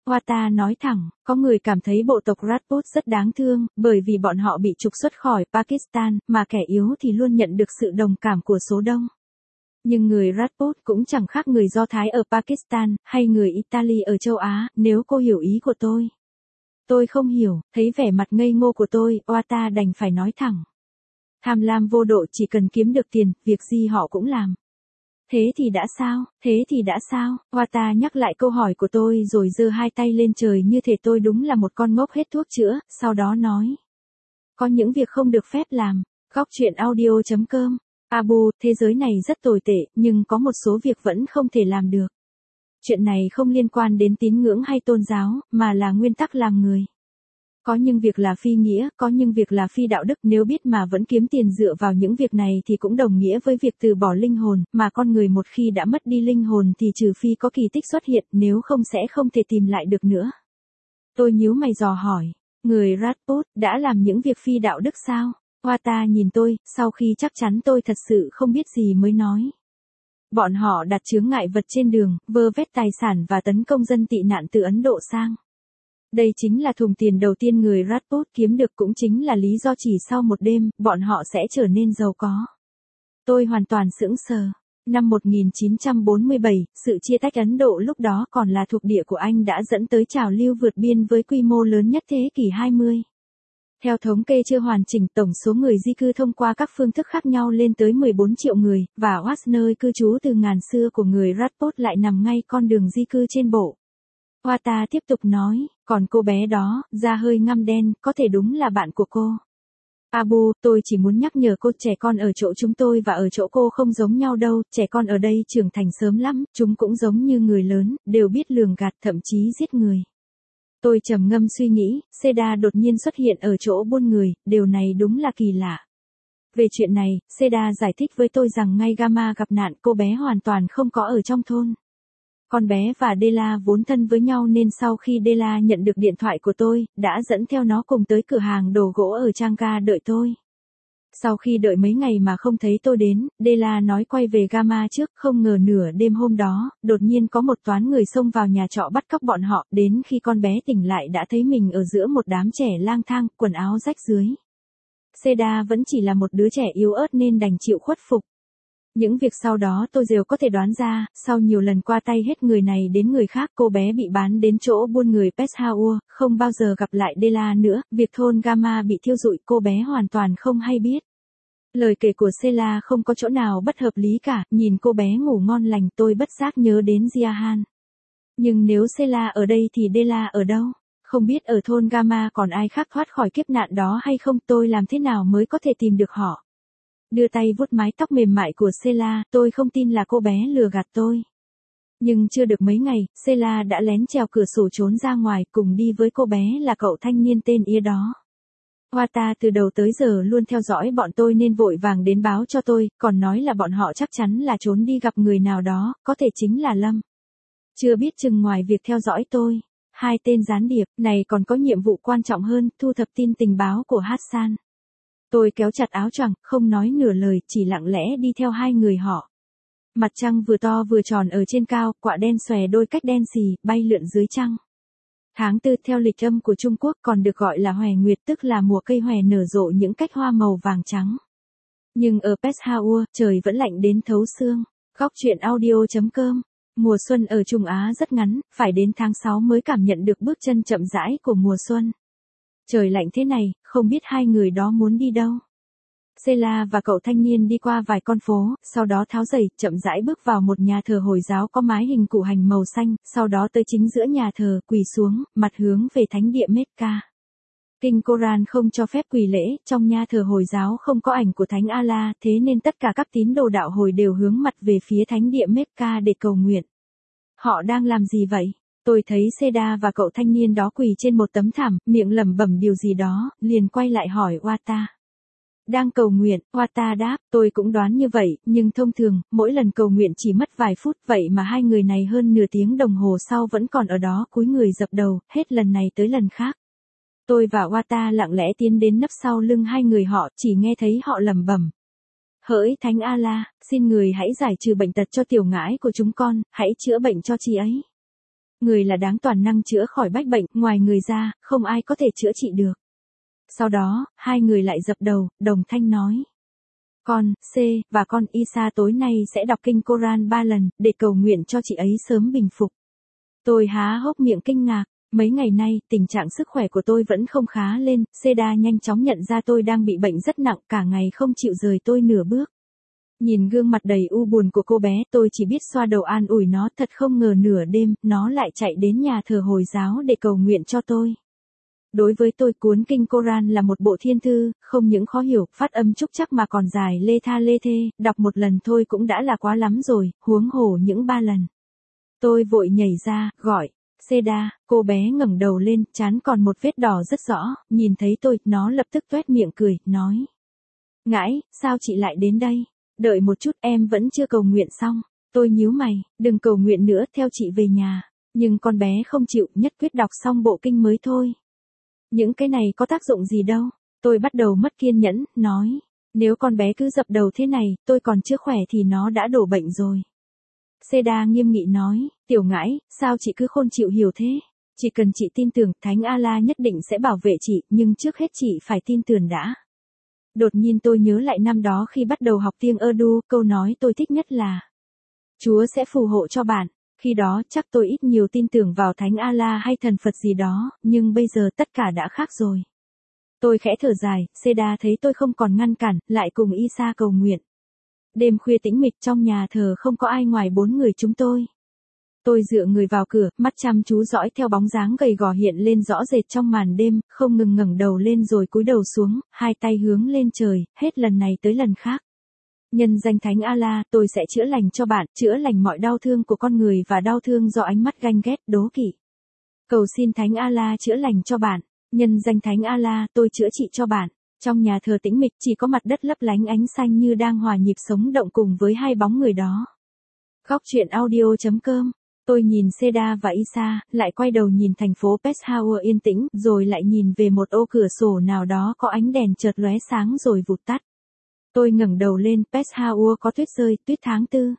Wata nói thẳng, có người cảm thấy bộ tộc Rajput rất đáng thương, bởi vì bọn họ bị trục xuất khỏi Pakistan, mà kẻ yếu thì luôn nhận được sự đồng cảm của số đông. Nhưng người Rajput cũng chẳng khác người Do Thái ở Pakistan, hay người Italy ở châu Á, nếu cô hiểu ý của tôi. Tôi không hiểu, thấy vẻ mặt ngây ngô của tôi, Wata đành phải nói thẳng. Tham lam vô độ chỉ cần kiếm được tiền, việc gì họ cũng làm. Thế thì đã sao, thế thì đã sao, Wata nhắc lại câu hỏi của tôi rồi giơ hai tay lên trời như thể tôi đúng là một con ngốc hết thuốc chữa, sau đó nói. Có những việc không được phép làm, góc chuyện audio chấm com. Abu, thế giới này rất tồi tệ, nhưng có một số việc vẫn không thể làm được. Chuyện này không liên quan đến tín ngưỡng hay tôn giáo, mà là nguyên tắc làm người. Có những việc là phi nghĩa, có những việc là phi đạo đức, nếu biết mà vẫn kiếm tiền dựa vào những việc này thì cũng đồng nghĩa với việc từ bỏ linh hồn, mà con người một khi đã mất đi linh hồn thì trừ phi có kỳ tích xuất hiện, nếu không sẽ không thể tìm lại được nữa. Tôi nhíu mày dò hỏi, người Rajput đã làm những việc phi đạo đức sao? Wata nhìn tôi, sau khi chắc chắn tôi thật sự không biết gì mới nói. Bọn họ đặt chướng ngại vật trên đường, vơ vét tài sản và tấn công dân tị nạn từ Ấn Độ sang. Đây chính là thùng tiền đầu tiên người Rajput kiếm được, cũng chính là lý do chỉ sau một đêm, bọn họ sẽ trở nên giàu có. Tôi hoàn toàn sững sờ. Năm một nghìn chín trăm bốn mươi bảy, sự chia tách Ấn Độ lúc đó còn là thuộc địa của Anh đã dẫn tới trào lưu vượt biên với quy mô lớn nhất thế kỷ hai mươi. Theo thống kê chưa hoàn chỉnh, tổng số người di cư thông qua các phương thức khác nhau lên tới mười bốn triệu người, và Oas, nơi cư trú từ ngàn xưa của người Rajput, lại nằm ngay con đường di cư trên bộ. Wata tiếp tục nói, còn cô bé đó, da hơi ngăm đen, có thể đúng là bạn của cô. Abu, tôi chỉ muốn nhắc nhở cô, trẻ con ở chỗ chúng tôi và ở chỗ cô không giống nhau đâu, trẻ con ở đây trưởng thành sớm lắm, chúng cũng giống như người lớn, đều biết lường gạt, thậm chí giết người. Tôi trầm ngâm suy nghĩ, Seda đột nhiên xuất hiện ở chỗ buôn người, điều này đúng là kỳ lạ. Về chuyện này, Seda giải thích với tôi rằng ngay Gama gặp nạn, cô bé hoàn toàn không có ở trong thôn. Con bé và Dela vốn thân với nhau nên sau khi Dela nhận được điện thoại của tôi, đã dẫn theo nó cùng tới cửa hàng đồ gỗ ở Changka đợi tôi. Sau khi đợi mấy ngày mà không thấy tôi đến, Dela nói quay về Gama trước, không ngờ nửa đêm hôm đó, đột nhiên có một toán người xông vào nhà trọ bắt cóc bọn họ, đến khi con bé tỉnh lại đã thấy mình ở giữa một đám trẻ lang thang, quần áo rách rưới. Seda vẫn chỉ là một đứa trẻ yếu ớt nên đành chịu khuất phục. Những việc sau đó tôi đều có thể đoán ra, sau nhiều lần qua tay hết người này đến người khác, cô bé bị bán đến chỗ buôn người Peshawar, không bao giờ gặp lại Dela nữa, việc thôn Gama bị thiêu rụi cô bé hoàn toàn không hay biết. Lời kể của Sela không có chỗ nào bất hợp lý cả, nhìn cô bé ngủ ngon lành tôi bất giác nhớ đến Ziahan. Nhưng nếu Sela ở đây thì Dela ở đâu? Không biết ở thôn Gama còn ai khác thoát khỏi kiếp nạn đó hay không, tôi làm thế nào mới có thể tìm được họ? Đưa tay vuốt mái tóc mềm mại của Sela, tôi không tin là cô bé lừa gạt tôi. Nhưng chưa được mấy ngày, Sela đã lén trèo cửa sổ trốn ra ngoài, cùng đi với cô bé là cậu thanh niên tên Ia đó. Wata từ đầu tới giờ luôn theo dõi bọn tôi nên vội vàng đến báo cho tôi, còn nói là bọn họ chắc chắn là trốn đi gặp người nào đó, có thể chính là Lâm. Chưa biết chừng ngoài việc theo dõi tôi, hai tên gián điệp này còn có nhiệm vụ quan trọng hơn, thu thập tin tình báo của Hassan. Tôi kéo chặt áo choàng, không nói nửa lời, chỉ lặng lẽ đi theo hai người họ. Mặt trăng vừa to vừa tròn ở trên cao, quạ đen xòe đôi cách đen xì, bay lượn dưới trăng. Tháng tư theo lịch âm của Trung Quốc còn được gọi là hòe nguyệt, tức là mùa cây hòe nở rộ những cách hoa màu vàng trắng. Nhưng ở Peshawar, trời vẫn lạnh đến thấu xương. Góc chuyện audio chấm com. Mùa xuân ở Trung Á rất ngắn, phải đến tháng sáu mới cảm nhận được bước chân chậm rãi của mùa xuân. Trời lạnh thế này, không biết hai người đó muốn đi đâu. Sela và cậu thanh niên đi qua vài con phố, sau đó tháo giày, chậm rãi bước vào một nhà thờ Hồi giáo có mái hình củ hành màu xanh, sau đó tới chính giữa nhà thờ, quỳ xuống, mặt hướng về thánh địa Mecca. Kinh Koran không cho phép quỳ lễ, trong nhà thờ Hồi giáo không có ảnh của Thánh Allah, thế nên tất cả các tín đồ đạo Hồi đều hướng mặt về phía thánh địa Mecca để cầu nguyện. Họ đang làm gì vậy? Tôi thấy Seda và cậu thanh niên đó quỳ trên một tấm thảm, miệng lẩm bẩm điều gì đó, liền quay lại hỏi Wata. Đang cầu nguyện, Wata đáp, tôi cũng đoán như vậy, nhưng thông thường, mỗi lần cầu nguyện chỉ mất vài phút, vậy mà hai người này hơn nửa tiếng đồng hồ sau vẫn còn ở đó cúi người dập đầu, hết lần này tới lần khác. Tôi và Wata lặng lẽ tiến đến nấp sau lưng hai người họ, chỉ nghe thấy họ lẩm bẩm. Hỡi Thánh Allah, xin người hãy giải trừ bệnh tật cho tiểu ngãi của chúng con, hãy chữa bệnh cho chị ấy. Người là đáng toàn năng chữa khỏi bách bệnh, ngoài người ra, không ai có thể chữa trị được. Sau đó, hai người lại dập đầu, đồng thanh nói. Con, C, và con Isa tối nay sẽ đọc kinh Koran ba lần, để cầu nguyện cho chị ấy sớm bình phục. Tôi há hốc miệng kinh ngạc. Mấy ngày nay, tình trạng sức khỏe của tôi vẫn không khá lên, Seda nhanh chóng nhận ra tôi đang bị bệnh rất nặng, cả ngày không chịu rời tôi nửa bước. Nhìn gương mặt đầy u buồn của cô bé, tôi chỉ biết xoa đầu an ủi nó, thật không ngờ nửa đêm, nó lại chạy đến nhà thờ Hồi giáo để cầu nguyện cho tôi. Đối với tôi, cuốn kinh Koran là một bộ thiên thư, không những khó hiểu, phát âm trúc chắc mà còn dài lê tha lê thê, đọc một lần thôi cũng đã là quá lắm rồi, huống hồ những ba lần. Tôi vội nhảy ra, gọi. Seda, cô bé ngẩng đầu lên, trán còn một vết đỏ rất rõ, nhìn thấy tôi, nó lập tức toét miệng cười, nói. Ngãi, sao chị lại đến đây? Đợi một chút, em vẫn chưa cầu nguyện xong. Tôi nhíu mày, đừng cầu nguyện nữa, theo chị về nhà. Nhưng con bé không chịu, nhất quyết đọc xong bộ kinh mới thôi. Những cái này có tác dụng gì đâu. Tôi bắt đầu mất kiên nhẫn, nói. Nếu con bé cứ dập đầu thế này, tôi còn chưa khỏe thì nó đã đổ bệnh rồi. Seda nghiêm nghị nói, tiểu ngãi, sao chị cứ khôn chịu hiểu thế? Chỉ cần chị tin tưởng, Thánh Allah nhất định sẽ bảo vệ chị, nhưng trước hết chị phải tin tưởng đã. Đột nhiên tôi nhớ lại năm đó khi bắt đầu học tiếng Urdu, câu nói tôi thích nhất là Chúa sẽ phù hộ cho bạn. Khi đó chắc tôi ít nhiều tin tưởng vào Thánh Allah hay thần Phật gì đó, nhưng bây giờ tất cả đã khác rồi. Tôi khẽ thở dài, Seda thấy tôi không còn ngăn cản, lại cùng Isa cầu nguyện. Đêm khuya tĩnh mịch, trong nhà thờ không có ai ngoài bốn người chúng tôi. Tôi dựa người vào cửa, mắt chăm chú dõi theo bóng dáng gầy gò hiện lên rõ rệt trong màn đêm, không ngừng ngẩng đầu lên rồi cúi đầu xuống, hai tay hướng lên trời, hết lần này tới lần khác. Nhân danh Thánh Allah, tôi sẽ chữa lành cho bạn, chữa lành mọi đau thương của con người và đau thương do ánh mắt ganh ghét, đố kỵ. Cầu xin Thánh Allah chữa lành cho bạn. Nhân danh Thánh Allah, tôi chữa trị cho bạn. Trong nhà thờ tĩnh mịch chỉ có mặt đất lấp lánh ánh xanh như đang hòa nhịp sống động cùng với hai bóng người đó. Khóc chuyện audio chấm com. Tôi nhìn Seda và Isa, lại quay đầu nhìn thành phố Peshawar yên tĩnh, rồi lại nhìn về một ô cửa sổ nào đó có ánh đèn chợt lóe sáng rồi vụt tắt. Tôi ngẩng đầu lên, Peshawar có tuyết rơi, tuyết tháng tư.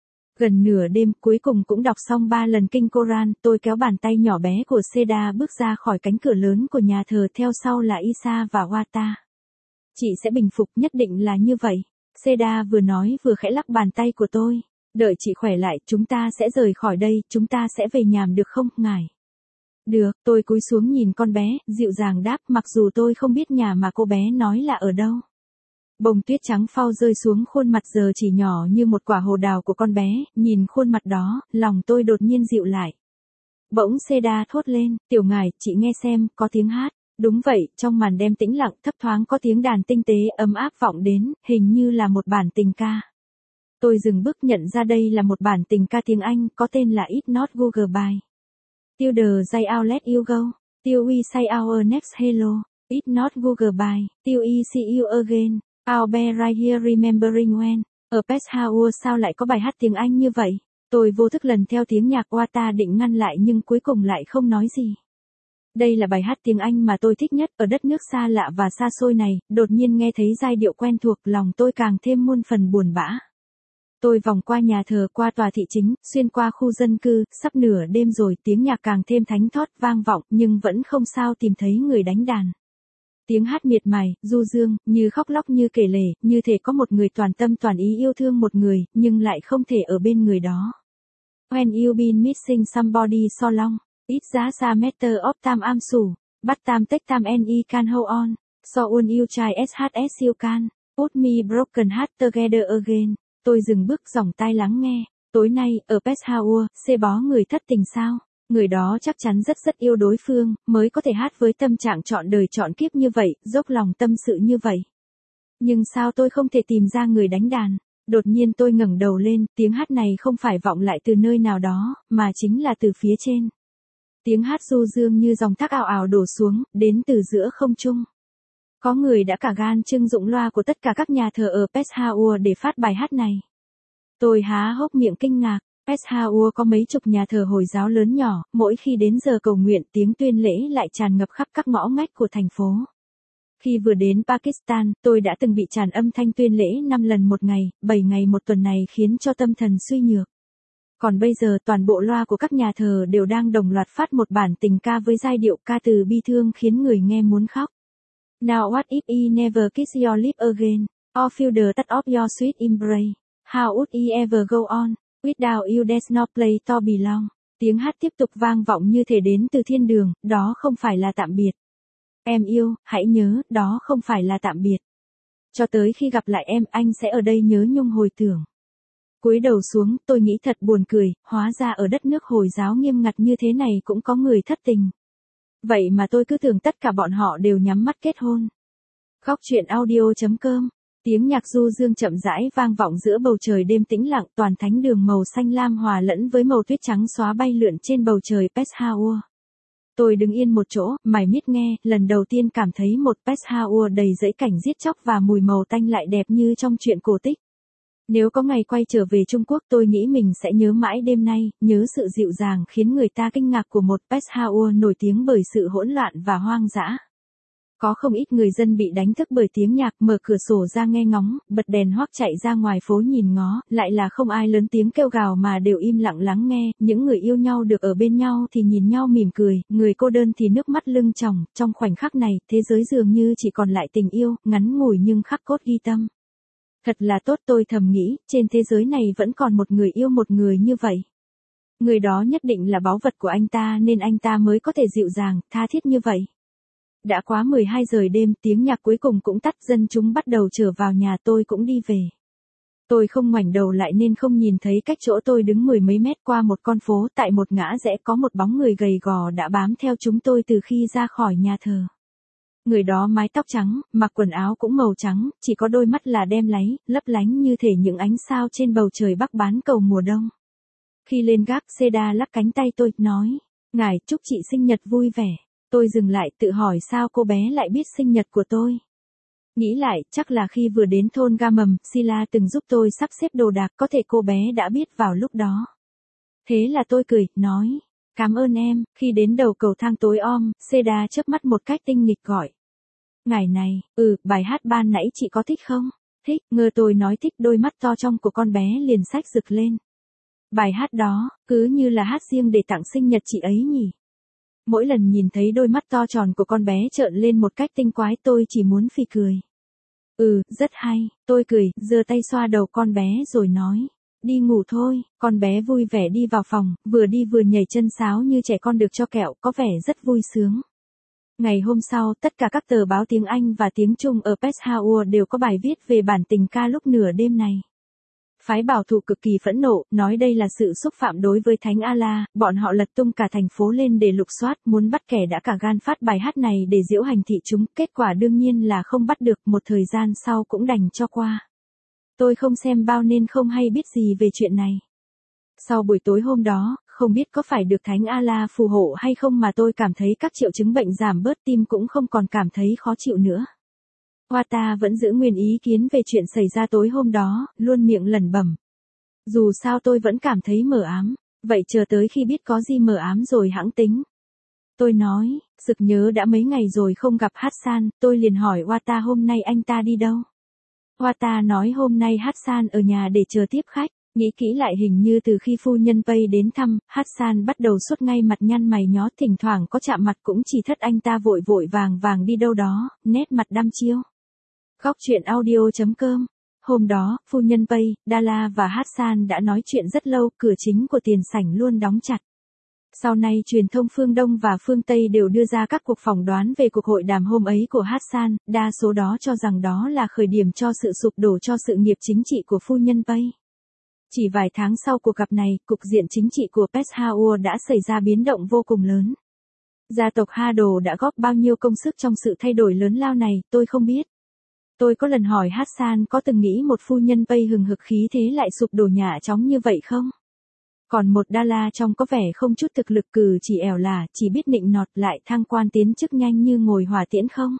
Gần nửa đêm, cuối cùng cũng đọc xong ba lần kinh Koran, tôi kéo bàn tay nhỏ bé của Seda bước ra khỏi cánh cửa lớn của nhà thờ, theo sau là Isa và Wata. Chị sẽ bình phục, nhất định là như vậy. Seda vừa nói vừa khẽ lắc bàn tay của tôi. Đợi chị khỏe lại, chúng ta sẽ rời khỏi đây, chúng ta sẽ về nhà được không, ngài? Được, tôi cúi xuống nhìn con bé, dịu dàng đáp, mặc dù tôi không biết nhà mà cô bé nói là ở đâu. Bông tuyết trắng phau rơi xuống khuôn mặt giờ chỉ nhỏ như một quả hồ đào của con bé, nhìn khuôn mặt đó, lòng tôi đột nhiên dịu lại. Bỗng Seda thốt lên, tiểu ngài, chị nghe xem, có tiếng hát. Đúng vậy, trong màn đêm tĩnh lặng, thấp thoáng có tiếng đàn tinh tế ấm áp vọng đến, hình như là một bản tình ca. Tôi dừng bước nhận ra đây là một bản tình ca tiếng Anh, có tên là It's Not Google By. Till the day I'll let you go, till we say our next hello. It's not Google By, till we see you again. I'll be right here remembering when. Ở Peshawar sao lại có bài hát tiếng Anh như vậy? Tôi vô thức lần theo tiếng nhạc Wata định ngăn lại nhưng cuối cùng lại không nói gì. Đây là bài hát tiếng Anh mà tôi thích nhất, ở đất nước xa lạ và xa xôi này, đột nhiên nghe thấy giai điệu quen thuộc, lòng tôi càng thêm muôn phần buồn bã. Tôi vòng qua nhà thờ, qua tòa thị chính, xuyên qua khu dân cư, sắp nửa đêm rồi, tiếng nhạc càng thêm thánh thót vang vọng, nhưng vẫn không sao tìm thấy người đánh đàn. Tiếng hát miệt mài, du dương, như khóc lóc như kể lể, như thể có một người toàn tâm toàn ý yêu thương một người, nhưng lại không thể ở bên người đó. When you've been missing somebody so long, it's just a matter of time I'm sure, but time take time and you can hold on, so when you try as hard as you can, put me broken heart together again. Tôi dừng bước dòng tai lắng nghe. Tối nay, ở Peshawar, xê bó người thất tình sao? Người đó chắc chắn rất rất yêu đối phương, mới có thể hát với tâm trạng trọn đời trọn kiếp như vậy, dốc lòng tâm sự như vậy. Nhưng sao tôi không thể tìm ra người đánh đàn? Đột nhiên tôi ngẩng đầu lên, tiếng hát này không phải vọng lại từ nơi nào đó, mà chính là từ phía trên. Tiếng hát du dương như dòng thác ào ào đổ xuống, đến từ giữa không trung. Có người đã cả gan trưng dụng loa của tất cả các nhà thờ ở Peshawar để phát bài hát này. Tôi há hốc miệng kinh ngạc. Peshawar có mấy chục nhà thờ Hồi giáo lớn nhỏ, mỗi khi đến giờ cầu nguyện tiếng tuyên lễ lại tràn ngập khắp các ngõ ngách của thành phố. Khi vừa đến Pakistan, tôi đã từng bị tràn âm thanh tuyên lễ năm lần một ngày, bảy ngày một tuần này khiến cho tâm thần suy nhược. Còn bây giờ toàn bộ loa của các nhà thờ đều đang đồng loạt phát một bản tình ca với giai điệu ca từ bi thương khiến người nghe muốn khóc. Now what if he never kiss your lips again, or feel the touch of your sweet embrace? How would he ever go on, without you there's no place to belong? Tiếng hát tiếp tục vang vọng như thể đến từ thiên đường, đó không phải là tạm biệt. Em yêu, hãy nhớ, đó không phải là tạm biệt. Cho tới khi gặp lại em, anh sẽ ở đây nhớ nhung hồi tưởng. Cúi đầu xuống, tôi nghĩ thật buồn cười, hóa ra ở đất nước Hồi giáo nghiêm ngặt như thế này cũng có người thất tình. Vậy mà tôi cứ tưởng tất cả bọn họ đều nhắm mắt kết hôn. Khóc chuyện audio chấm com. Tiếng nhạc du dương chậm rãi vang vọng giữa bầu trời đêm tĩnh lặng, toàn thánh đường màu xanh lam hòa lẫn với màu tuyết trắng xóa bay lượn trên bầu trời Peshawar. Tôi đứng yên một chỗ, mải miết nghe, lần đầu tiên cảm thấy một Peshawar đầy dãy cảnh giết chóc và mùi màu tanh lại đẹp như trong truyện cổ tích. Nếu có ngày quay trở về Trung Quốc tôi nghĩ mình sẽ nhớ mãi đêm nay, nhớ sự dịu dàng khiến người ta kinh ngạc của một Peshawar nổi tiếng bởi sự hỗn loạn và hoang dã. Có không ít người dân bị đánh thức bởi tiếng nhạc, mở cửa sổ ra nghe ngóng, bật đèn hoặc chạy ra ngoài phố nhìn ngó, lại là không ai lớn tiếng kêu gào mà đều im lặng lắng nghe, những người yêu nhau được ở bên nhau thì nhìn nhau mỉm cười, người cô đơn thì nước mắt lưng tròng, trong khoảnh khắc này, thế giới dường như chỉ còn lại tình yêu, ngắn ngủi nhưng khắc cốt ghi tâm. Thật là tốt, tôi thầm nghĩ, trên thế giới này vẫn còn một người yêu một người như vậy. Người đó nhất định là báu vật của anh ta nên anh ta mới có thể dịu dàng, tha thiết như vậy. Đã quá mười hai giờ đêm, tiếng nhạc cuối cùng cũng tắt, dân chúng bắt đầu trở vào nhà, tôi cũng đi về. Tôi không ngoảnh đầu lại nên không nhìn thấy cách chỗ tôi đứng mười mấy mét qua một con phố, tại một ngã rẽ có một bóng người gầy gò đã bám theo chúng tôi từ khi ra khỏi nhà thờ. Người đó mái tóc trắng, mặc quần áo cũng màu trắng, chỉ có đôi mắt là đen láy, lấp lánh như thể những ánh sao trên bầu trời Bắc bán cầu mùa đông. Khi lên gác, Seda lắc cánh tay tôi, nói, ngài, chúc chị sinh nhật vui vẻ. Tôi dừng lại tự hỏi sao cô bé lại biết sinh nhật của tôi. Nghĩ lại, chắc là khi vừa đến thôn Ga Mầm, Sila từng giúp tôi sắp xếp đồ đạc, có thể cô bé đã biết vào lúc đó. Thế là tôi cười, nói, cảm ơn em. Khi đến đầu cầu thang tối om, Seda chớp mắt một cách tinh nghịch gọi. Ngài này, ừ, bài hát ban nãy chị có thích không? Thích, ngờ tôi nói thích, đôi mắt to trong của con bé liền xách rực lên. Bài hát đó, cứ như là hát riêng để tặng sinh nhật chị ấy nhỉ. Mỗi lần nhìn thấy đôi mắt to tròn của con bé trợn lên một cách tinh quái tôi chỉ muốn phì cười. Ừ, rất hay, tôi cười, giơ tay xoa đầu con bé rồi nói. Đi ngủ thôi, con bé vui vẻ đi vào phòng, vừa đi vừa nhảy chân sáo như trẻ con được cho kẹo, có vẻ rất vui sướng. Ngày hôm sau, tất cả các tờ báo tiếng Anh và tiếng Trung ở Peshawar đều có bài viết về bản tình ca lúc nửa đêm này. Phái bảo thủ cực kỳ phẫn nộ, nói đây là sự xúc phạm đối với Thánh Allah, bọn họ lật tung cả thành phố lên để lục soát, muốn bắt kẻ đã cả gan phát bài hát này để giễu hành thị chúng, kết quả đương nhiên là không bắt được, một thời gian sau cũng đành cho qua. Tôi không xem bao nên không hay biết gì về chuyện này. Sau buổi tối hôm đó, không biết có phải được Thánh Allah phù hộ hay không mà tôi cảm thấy các triệu chứng bệnh giảm bớt, tim cũng không còn cảm thấy khó chịu nữa. Wata vẫn giữ nguyên ý kiến về chuyện xảy ra tối hôm đó, luôn miệng lẩm bẩm. Dù sao tôi vẫn cảm thấy mờ ám, vậy chờ tới khi biết có gì mờ ám rồi hẵng tính. Tôi nói, sực nhớ đã mấy ngày rồi không gặp Hassan, tôi liền hỏi Wata hôm nay anh ta đi đâu. Wata nói hôm nay Hassan ở nhà để chờ tiếp khách. Nghĩ kỹ lại hình như từ khi phu nhân Pei đến thăm, Hassan bắt đầu suốt ngay mặt nhăn mày nhó, thỉnh thoảng có chạm mặt cũng chỉ thất anh ta vội vội vàng vàng đi đâu đó, nét mặt đăm chiêu. Khóc chuyện audio chấm com. Hôm đó, phu nhân Pei, Dala và Hassan đã nói chuyện rất lâu, cửa chính của tiền sảnh luôn đóng chặt. Sau này truyền thông phương Đông và phương Tây đều đưa ra các cuộc phỏng đoán về cuộc hội đàm hôm ấy của Hassan, đa số đó cho rằng đó là khởi điểm cho sự sụp đổ cho sự nghiệp chính trị của phu nhân Pei. Chỉ vài tháng sau cuộc gặp này, cục diện chính trị của Peshawar đã xảy ra biến động vô cùng lớn. Gia tộc Hado đã góp bao nhiêu công sức trong sự thay đổi lớn lao này, tôi không biết. Tôi có lần hỏi Hassan có từng nghĩ một phu nhân Pei hừng hực khí thế lại sụp đổ nhả chóng như vậy không? Còn một Dala trông có vẻ không chút thực lực, cử chỉ ẻo lả, chỉ biết nịnh nọt, lại thăng quan tiến chức nhanh như ngồi hỏa tiễn không?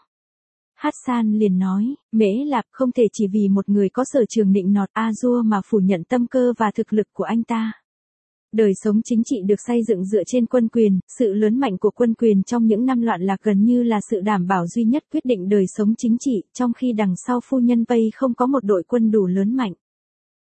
Hassan liền nói, Mễ Lạp không thể chỉ vì một người có sở trường nịnh nọt Azure mà phủ nhận tâm cơ và thực lực của anh ta. Đời sống chính trị được xây dựng dựa trên quân quyền, sự lớn mạnh của quân quyền trong những năm loạn lạc gần như là sự đảm bảo duy nhất quyết định đời sống chính trị, trong khi đằng sau phu nhân Pei không có một đội quân đủ lớn mạnh.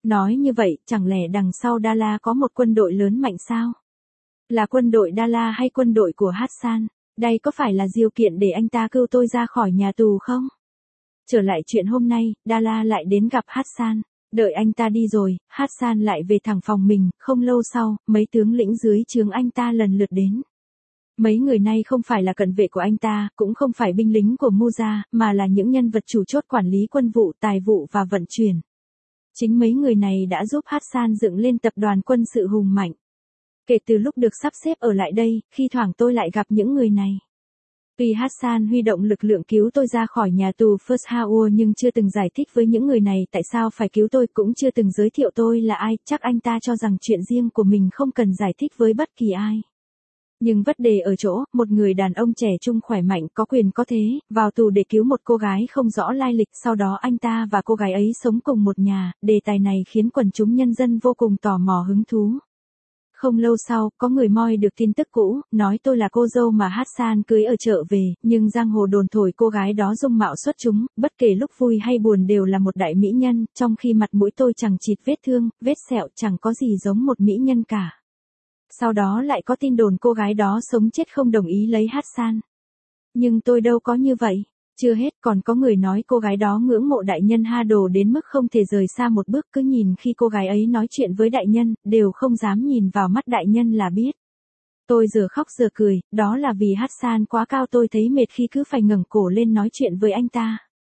Nói như vậy, chẳng lẽ đằng sau Dala có một quân đội lớn mạnh sao? Là quân đội Dala hay quân đội của Hassan? Đây có phải là điều kiện để anh ta cứu tôi ra khỏi nhà tù không? Trở lại chuyện hôm nay, Dala lại đến gặp Hassan. Đợi anh ta đi rồi, Hassan lại về thẳng phòng mình, không lâu sau, mấy tướng lĩnh dưới trướng anh ta lần lượt đến. Mấy người này không phải là cận vệ của anh ta, cũng không phải binh lính của Musa, mà là những nhân vật chủ chốt quản lý quân vụ, tài vụ và vận chuyển. Chính mấy người này đã giúp Hassan dựng lên tập đoàn quân sự hùng mạnh. Kể từ lúc được sắp xếp ở lại đây, khi thoảng tôi lại gặp những người này. Tuy Hassan huy động lực lượng cứu tôi ra khỏi nhà tù First Hour nhưng chưa từng giải thích với những người này tại sao phải cứu tôi, cũng chưa từng giới thiệu tôi là ai, chắc anh ta cho rằng chuyện riêng của mình không cần giải thích với bất kỳ ai. Nhưng vấn đề ở chỗ, một người đàn ông trẻ trung khỏe mạnh có quyền có thế, vào tù để cứu một cô gái không rõ lai lịch, sau đó anh ta và cô gái ấy sống cùng một nhà, đề tài này khiến quần chúng nhân dân vô cùng tò mò hứng thú. Không lâu sau, có người moi được tin tức cũ, nói tôi là cô dâu mà Hassan cưới ở chợ về, nhưng giang hồ đồn thổi cô gái đó dung mạo xuất chúng, bất kể lúc vui hay buồn đều là một đại mỹ nhân, trong khi mặt mũi tôi chẳng chịt vết thương, vết sẹo, chẳng có gì giống một mỹ nhân cả. Sau đó lại có tin đồn cô gái đó sống chết không đồng ý lấy Hassan. Nhưng tôi đâu có như vậy. Chưa hết, còn có người nói cô gái đó ngưỡng mộ đại nhân Hado đến mức không thể rời xa một bước, cứ nhìn khi cô gái ấy nói chuyện với đại nhân, đều không dám nhìn vào mắt đại nhân là biết. Tôi giờ khóc giờ cười, đó là vì Hassan quá cao, tôi thấy mệt khi cứ phải ngẩng cổ lên nói chuyện với anh ta.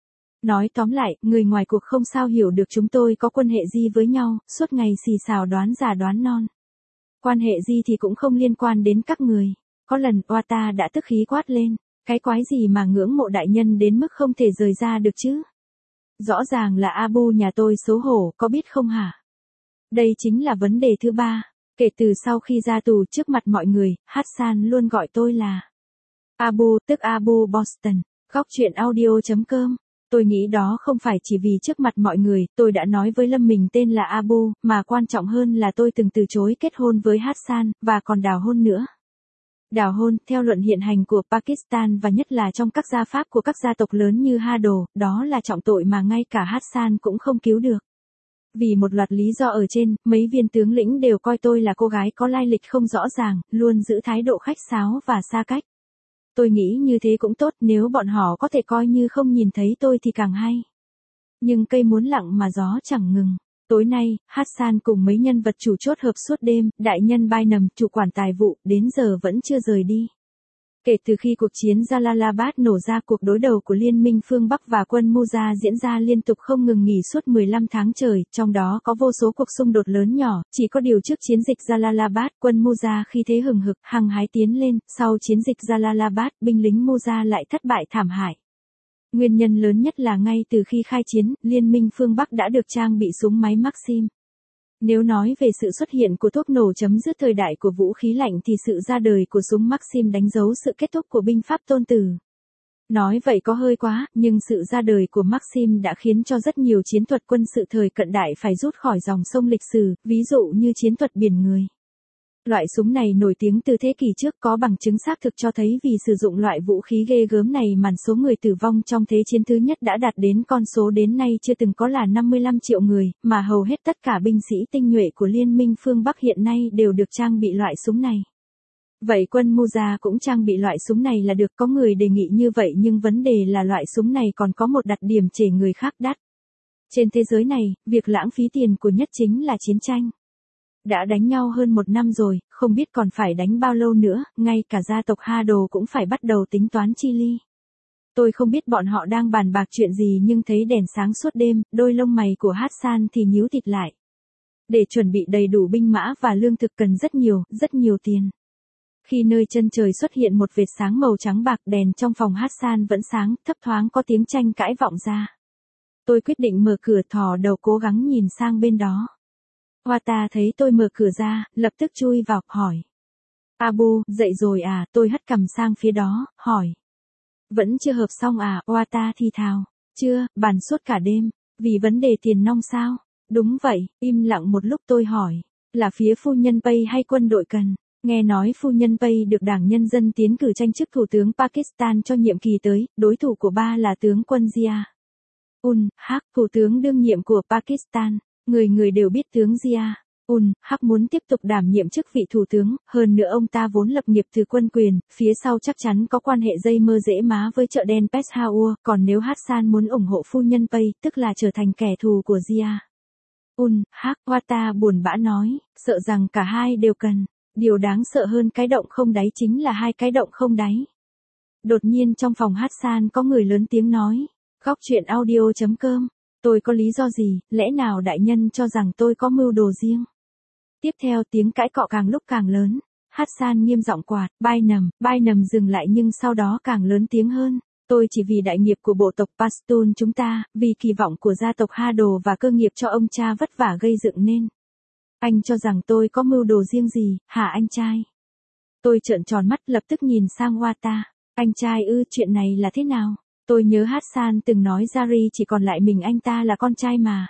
Nói tóm lại, người ngoài cuộc không sao hiểu được chúng tôi có quan hệ gì với nhau, suốt ngày xì xào đoán già đoán non. Quan hệ gì thì cũng không liên quan đến các người. Có lần, Wata đã tức khí quát lên. Cái quái gì mà ngưỡng mộ đại nhân đến mức không thể rời ra được chứ? Rõ ràng là Abu nhà tôi xấu hổ, có biết không hả? Đây chính là vấn đề thứ ba. Kể từ sau khi ra tù trước mặt mọi người, Hassan luôn gọi tôi là Abu, tức Abu Boston. Góc truyện audio chấm com. Tôi nghĩ đó không phải chỉ vì trước mặt mọi người, tôi đã nói với Lâm mình tên là Abu, mà quan trọng hơn là tôi từng từ chối kết hôn với Hassan, và còn đào hôn nữa. Đào hôn, theo luận hiện hành của Pakistan và nhất là trong các gia pháp của các gia tộc lớn như Hado, đó là trọng tội mà ngay cả Hassan cũng không cứu được. Vì một loạt lý do ở trên, mấy viên tướng lĩnh đều coi tôi là cô gái có lai lịch không rõ ràng, luôn giữ thái độ khách sáo và xa cách. Tôi nghĩ như thế cũng tốt, nếu bọn họ có thể coi như không nhìn thấy tôi thì càng hay. Nhưng cây muốn lặng mà gió chẳng ngừng. Tối nay, Hassan cùng mấy nhân vật chủ chốt hợp suốt đêm, đại nhân Bainam, chủ quản tài vụ, đến giờ vẫn chưa rời đi. Kể từ khi cuộc chiến Jalalabad nổ ra, cuộc đối đầu của Liên minh phương Bắc và quân Musa diễn ra liên tục không ngừng nghỉ suốt mười lăm tháng trời, trong đó có vô số cuộc xung đột lớn nhỏ, chỉ có điều trước chiến dịch Jalalabad, quân Musa khi thế hừng hực, hăng hái tiến lên, sau chiến dịch Jalalabad, binh lính Musa lại thất bại thảm hại. Nguyên nhân lớn nhất là ngay từ khi khai chiến, Liên minh phương Bắc đã được trang bị súng máy Maxim. Nếu nói về sự xuất hiện của thuốc nổ chấm dứt thời đại của vũ khí lạnh thì sự ra đời của súng Maxim đánh dấu sự kết thúc của binh pháp Tôn Tử. Nói vậy có hơi quá, nhưng sự ra đời của Maxim đã khiến cho rất nhiều chiến thuật quân sự thời cận đại phải rút khỏi dòng sông lịch sử, ví dụ như chiến thuật biển người. Loại súng này nổi tiếng từ thế kỷ trước, có bằng chứng xác thực cho thấy vì sử dụng loại vũ khí ghê gớm này mà số người tử vong trong Thế chiến thứ nhất đã đạt đến con số đến nay chưa từng có là năm mươi lăm triệu người, mà hầu hết tất cả binh sĩ tinh nhuệ của Liên minh phương Bắc hiện nay đều được trang bị loại súng này. Vậy quân Musa cũng trang bị loại súng này là được, có người đề nghị như vậy, nhưng vấn đề là loại súng này còn có một đặc điểm chể người khác đắt. Trên thế giới này, việc lãng phí tiền của nhất chính là chiến tranh. Đã đánh nhau hơn một năm rồi, không biết còn phải đánh bao lâu nữa, ngay cả gia tộc Hado cũng phải bắt đầu tính toán chi ly. Tôi không biết bọn họ đang bàn bạc chuyện gì nhưng thấy đèn sáng suốt đêm, đôi lông mày của Hassan thì nhíu thịt lại. Để chuẩn bị đầy đủ binh mã và lương thực cần rất nhiều, rất nhiều tiền. Khi nơi chân trời xuất hiện một vệt sáng màu trắng bạc, đèn trong phòng Hassan vẫn sáng, thấp thoáng có tiếng tranh cãi vọng ra. Tôi quyết định mở cửa, thò đầu cố gắng nhìn sang bên đó. Wata thấy tôi mở cửa ra, lập tức chui vào, hỏi. Abu, dậy rồi à? Tôi hất cằm sang phía đó, hỏi. Vẫn chưa hợp xong à? Wata thì thào. Chưa, bàn suốt cả đêm. Vì vấn đề tiền nong sao? Đúng vậy, im lặng một lúc tôi hỏi. Là phía phu nhân Pay hay quân đội cần? Nghe nói phu nhân Pay được Đảng Nhân dân tiến cử tranh chức thủ tướng Pakistan cho nhiệm kỳ tới, đối thủ của ba là tướng quân Zia ul Haq, thủ tướng đương nhiệm của Pakistan. Người người đều biết tướng Zia ul Haq muốn tiếp tục đảm nhiệm chức vị thủ tướng, hơn nữa ông ta vốn lập nghiệp từ quân quyền, phía sau chắc chắn có quan hệ dây mơ rễ má với chợ đen Peshawar, còn nếu Hassan muốn ủng hộ phu nhân Pay, tức là trở thành kẻ thù của Zia ul Haq, Wata buồn bã nói, sợ rằng cả hai đều cần. Điều đáng sợ hơn cái động không đáy chính là hai cái động không đáy. Đột nhiên trong phòng Hassan có người lớn tiếng nói, góc truyện audio.com, tôi có lý do gì, lẽ nào đại nhân cho rằng tôi có mưu đồ riêng? Tiếp theo tiếng cãi cọ càng lúc càng lớn, Hassan nghiêm giọng quạt, bai nầm, bai nầm dừng lại nhưng sau đó càng lớn tiếng hơn. Tôi chỉ vì đại nghiệp của bộ tộc Pashtun chúng ta, vì kỳ vọng của gia tộc Hado và cơ nghiệp cho ông cha vất vả gây dựng nên. Anh cho rằng tôi có mưu đồ riêng gì, hả anh trai? Tôi trợn tròn mắt lập tức nhìn sang Wata. Anh trai ư, chuyện này là thế nào? Tôi nhớ Hassan từng nói Jari chỉ còn lại mình anh ta là con trai mà.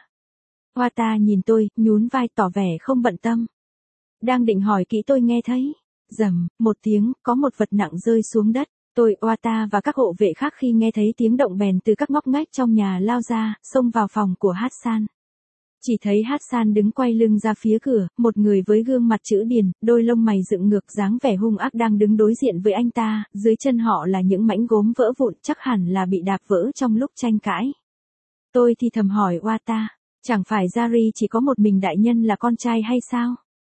Wata nhìn tôi, nhún vai tỏ vẻ không bận tâm. Đang định hỏi kỹ tôi nghe thấy. Rầm, một tiếng, có một vật nặng rơi xuống đất. Tôi, Wata và các hộ vệ khác khi nghe thấy tiếng động bèn từ các ngóc ngách trong nhà lao ra, xông vào phòng của Hassan. Chỉ thấy Hassan đứng quay lưng ra phía cửa, một người với gương mặt chữ điền, đôi lông mày dựng ngược dáng vẻ hung ác đang đứng đối diện với anh ta, dưới chân họ là những mảnh gốm vỡ vụn chắc hẳn là bị đạp vỡ trong lúc tranh cãi. Tôi thì thầm hỏi Wata, chẳng phải Jari chỉ có một mình đại nhân là con trai hay sao?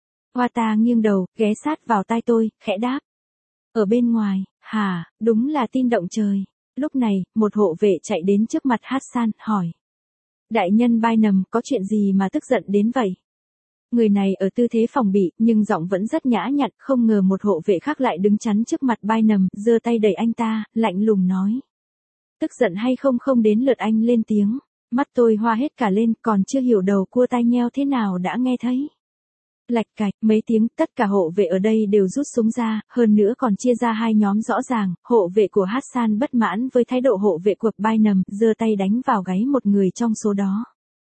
Wata nghiêng đầu, ghé sát vào tai tôi, khẽ đáp. Ở bên ngoài, hả, đúng là tin động trời. Lúc này, một hộ vệ chạy đến trước mặt Hassan, hỏi. Đại nhân Bai Nầm, có chuyện gì mà tức giận đến vậy? Người này ở tư thế phòng bị, nhưng giọng vẫn rất nhã nhặn, không ngờ một hộ vệ khác lại đứng chắn trước mặt Bai Nầm, giơ tay đẩy anh ta, lạnh lùng nói. Tức giận hay không không đến lượt anh lên tiếng. Mắt tôi hoa hết cả lên, còn chưa hiểu đầu cua tai nheo thế nào đã nghe thấy. Lạch cạch, mấy tiếng, tất cả hộ vệ ở đây đều rút súng ra, hơn nữa còn chia ra hai nhóm rõ ràng, hộ vệ của Hassan bất mãn với thái độ hộ vệ của Bai Nầm, giơ tay đánh vào gáy một người trong số đó.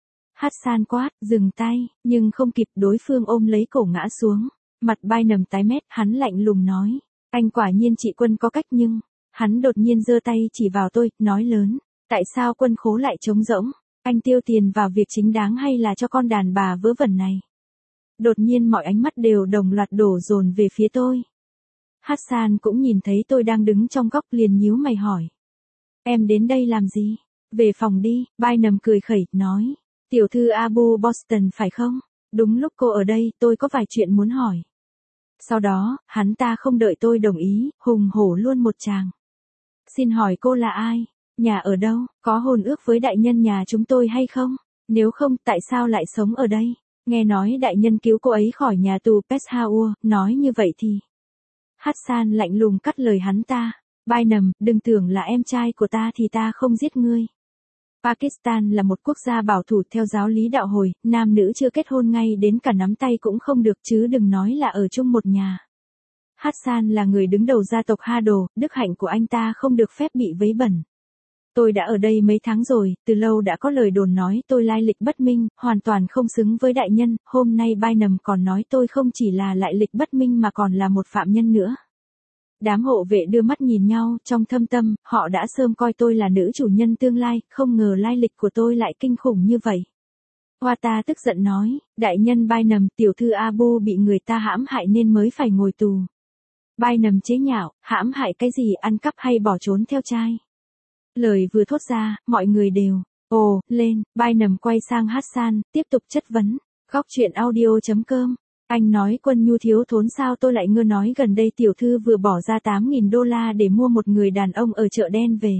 Hassan quát, dừng tay, nhưng không kịp đối phương ôm lấy cổ ngã xuống. Mặt Bai Nầm tái mét, hắn lạnh lùng nói, anh quả nhiên trị quân có cách nhưng, hắn đột nhiên giơ tay chỉ vào tôi, nói lớn, tại sao quân khố lại trống rỗng, anh tiêu tiền vào việc chính đáng hay là cho con đàn bà vớ vẩn này? Đột nhiên mọi ánh mắt đều đồng loạt đổ dồn về phía tôi. Hassan cũng nhìn thấy tôi đang đứng trong góc liền nhíu mày hỏi. Em đến đây làm gì? Về phòng đi, Bai Nầm cười khẩy, nói. Tiểu thư Abu Boston phải không? Đúng lúc cô ở đây, tôi có vài chuyện muốn hỏi. Sau đó, hắn ta không đợi tôi đồng ý, hùng hổ luôn một tràng. Xin hỏi cô là ai? Nhà ở đâu? Có hôn ước với đại nhân nhà chúng tôi hay không? Nếu không, tại sao lại sống ở đây? Nghe nói đại nhân cứu cô ấy khỏi nhà tù Peshawar, nói như vậy thì. Hassan lạnh lùng cắt lời hắn ta. Bai Nầm, đừng tưởng là em trai của ta thì ta không giết ngươi. Pakistan là một quốc gia bảo thủ theo giáo lý đạo Hồi, nam nữ chưa kết hôn ngay đến cả nắm tay cũng không được chứ đừng nói là ở chung một nhà. Hassan là người đứng đầu gia tộc Hado, đức hạnh của anh ta không được phép bị vấy bẩn. Tôi đã ở đây mấy tháng rồi, từ lâu đã có lời đồn nói tôi lai lịch bất minh, hoàn toàn không xứng với đại nhân, hôm nay Bai Nầm còn nói tôi không chỉ là lai lịch bất minh mà còn là một phạm nhân nữa. Đám hộ vệ đưa mắt nhìn nhau, trong thâm tâm, họ đã sớm coi tôi là nữ chủ nhân tương lai, không ngờ lai lịch của tôi lại kinh khủng như vậy. Wata tức giận nói, đại nhân Bai Nầm, tiểu thư Abu bị người ta hãm hại nên mới phải ngồi tù. Bai Nầm chế nhạo, hãm hại cái gì, ăn cắp hay bỏ trốn theo trai. Lời vừa thốt ra, mọi người đều, ồ, lên, Bai Nầm quay sang Hassan, tiếp tục chất vấn. Góc truyện audio.com, anh nói quân nhu thiếu thốn sao tôi lại ngơ nói gần đây tiểu thư vừa bỏ ra tám nghìn đô la để mua một người đàn ông ở chợ đen về.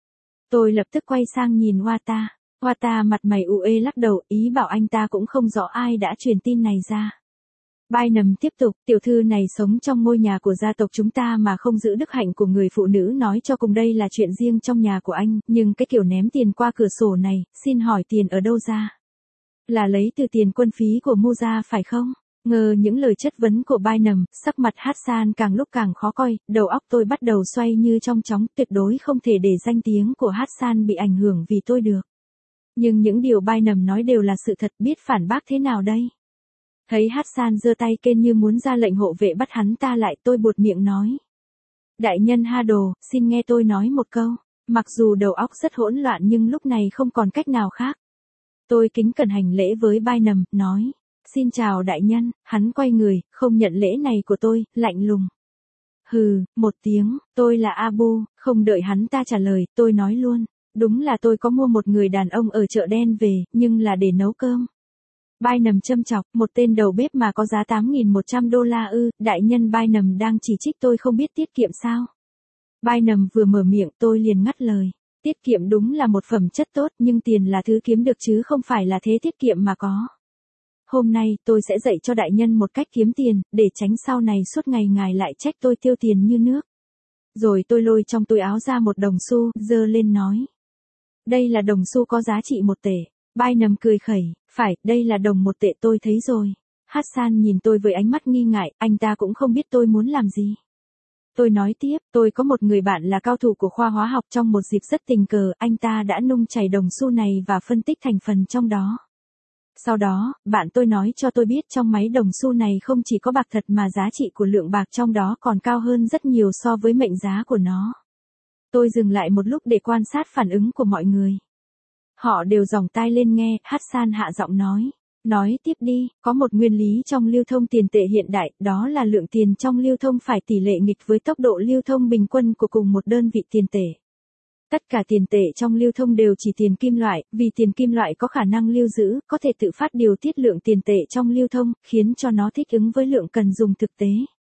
Tôi lập tức quay sang nhìn Wata. Wata mặt mày u ê lắc đầu, ý bảo anh ta cũng không rõ ai đã truyền tin này ra. Bai Nầm tiếp tục, tiểu thư này sống trong ngôi nhà của gia tộc chúng ta mà không giữ đức hạnh của người phụ nữ, nói cho cùng đây là chuyện riêng trong nhà của anh, nhưng cái kiểu ném tiền qua cửa sổ này, xin hỏi tiền ở đâu ra? Là lấy từ tiền quân phí của Musa phải không? Ngờ những lời chất vấn của Bai Nầm, sắc mặt Hassan càng lúc càng khó coi, đầu óc tôi bắt đầu xoay như trong chóng, tuyệt đối không thể để danh tiếng của Hassan bị ảnh hưởng vì tôi được. Nhưng những điều Bai Nầm nói đều là sự thật, biết phản bác thế nào đây? Thấy Hassan giơ tay kên như muốn ra lệnh hộ vệ bắt hắn ta lại, tôi buột miệng nói. Đại nhân Hado, xin nghe tôi nói một câu. Mặc dù đầu óc rất hỗn loạn nhưng lúc này không còn cách nào khác. Tôi kính cẩn hành lễ với Bynum, nói. Xin chào đại nhân, hắn quay người, không nhận lễ này của tôi, lạnh lùng. Hừ, một tiếng, tôi là Abu, không đợi hắn ta trả lời, tôi nói luôn. Đúng là tôi có mua một người đàn ông ở chợ đen về, nhưng là để nấu cơm. Bynum châm chọc, một tên đầu bếp mà có giá tám nghìn một trăm đô la ư, đại nhân Bynum đang chỉ trích tôi không biết tiết kiệm sao. Bynum vừa mở miệng tôi liền ngắt lời. Tiết kiệm đúng là một phẩm chất tốt nhưng tiền là thứ kiếm được chứ không phải là thế tiết kiệm mà có. Hôm nay tôi sẽ dạy cho đại nhân một cách kiếm tiền, để tránh sau này suốt ngày ngài lại trách tôi tiêu tiền như nước. Rồi tôi lôi trong túi áo ra một đồng xu, giơ lên nói. Đây là đồng xu có giá trị một tệ. Bynum cười khẩy, phải, đây là đồng một tệ tôi thấy rồi. Hassan nhìn tôi với ánh mắt nghi ngại, anh ta cũng không biết tôi muốn làm gì. Tôi nói tiếp, tôi có một người bạn là cao thủ của khoa hóa học trong một dịp rất tình cờ, anh ta đã nung chảy đồng xu này và phân tích thành phần trong đó. Sau đó, bạn tôi nói cho tôi biết trong máy đồng xu này không chỉ có bạc thật mà giá trị của lượng bạc trong đó còn cao hơn rất nhiều so với mệnh giá của nó. Tôi dừng lại một lúc để quan sát phản ứng của mọi người. Họ đều dòng tai lên nghe, Hassan hạ giọng nói. Nói tiếp đi, có một nguyên lý trong lưu thông tiền tệ hiện đại, đó là lượng tiền trong lưu thông phải tỷ lệ nghịch với tốc độ lưu thông bình quân của cùng một đơn vị tiền tệ. Tất cả tiền tệ trong lưu thông đều chỉ tiền kim loại, vì tiền kim loại có khả năng lưu giữ, có thể tự phát điều tiết lượng tiền tệ trong lưu thông, khiến cho nó thích ứng với lượng cần dùng thực tế.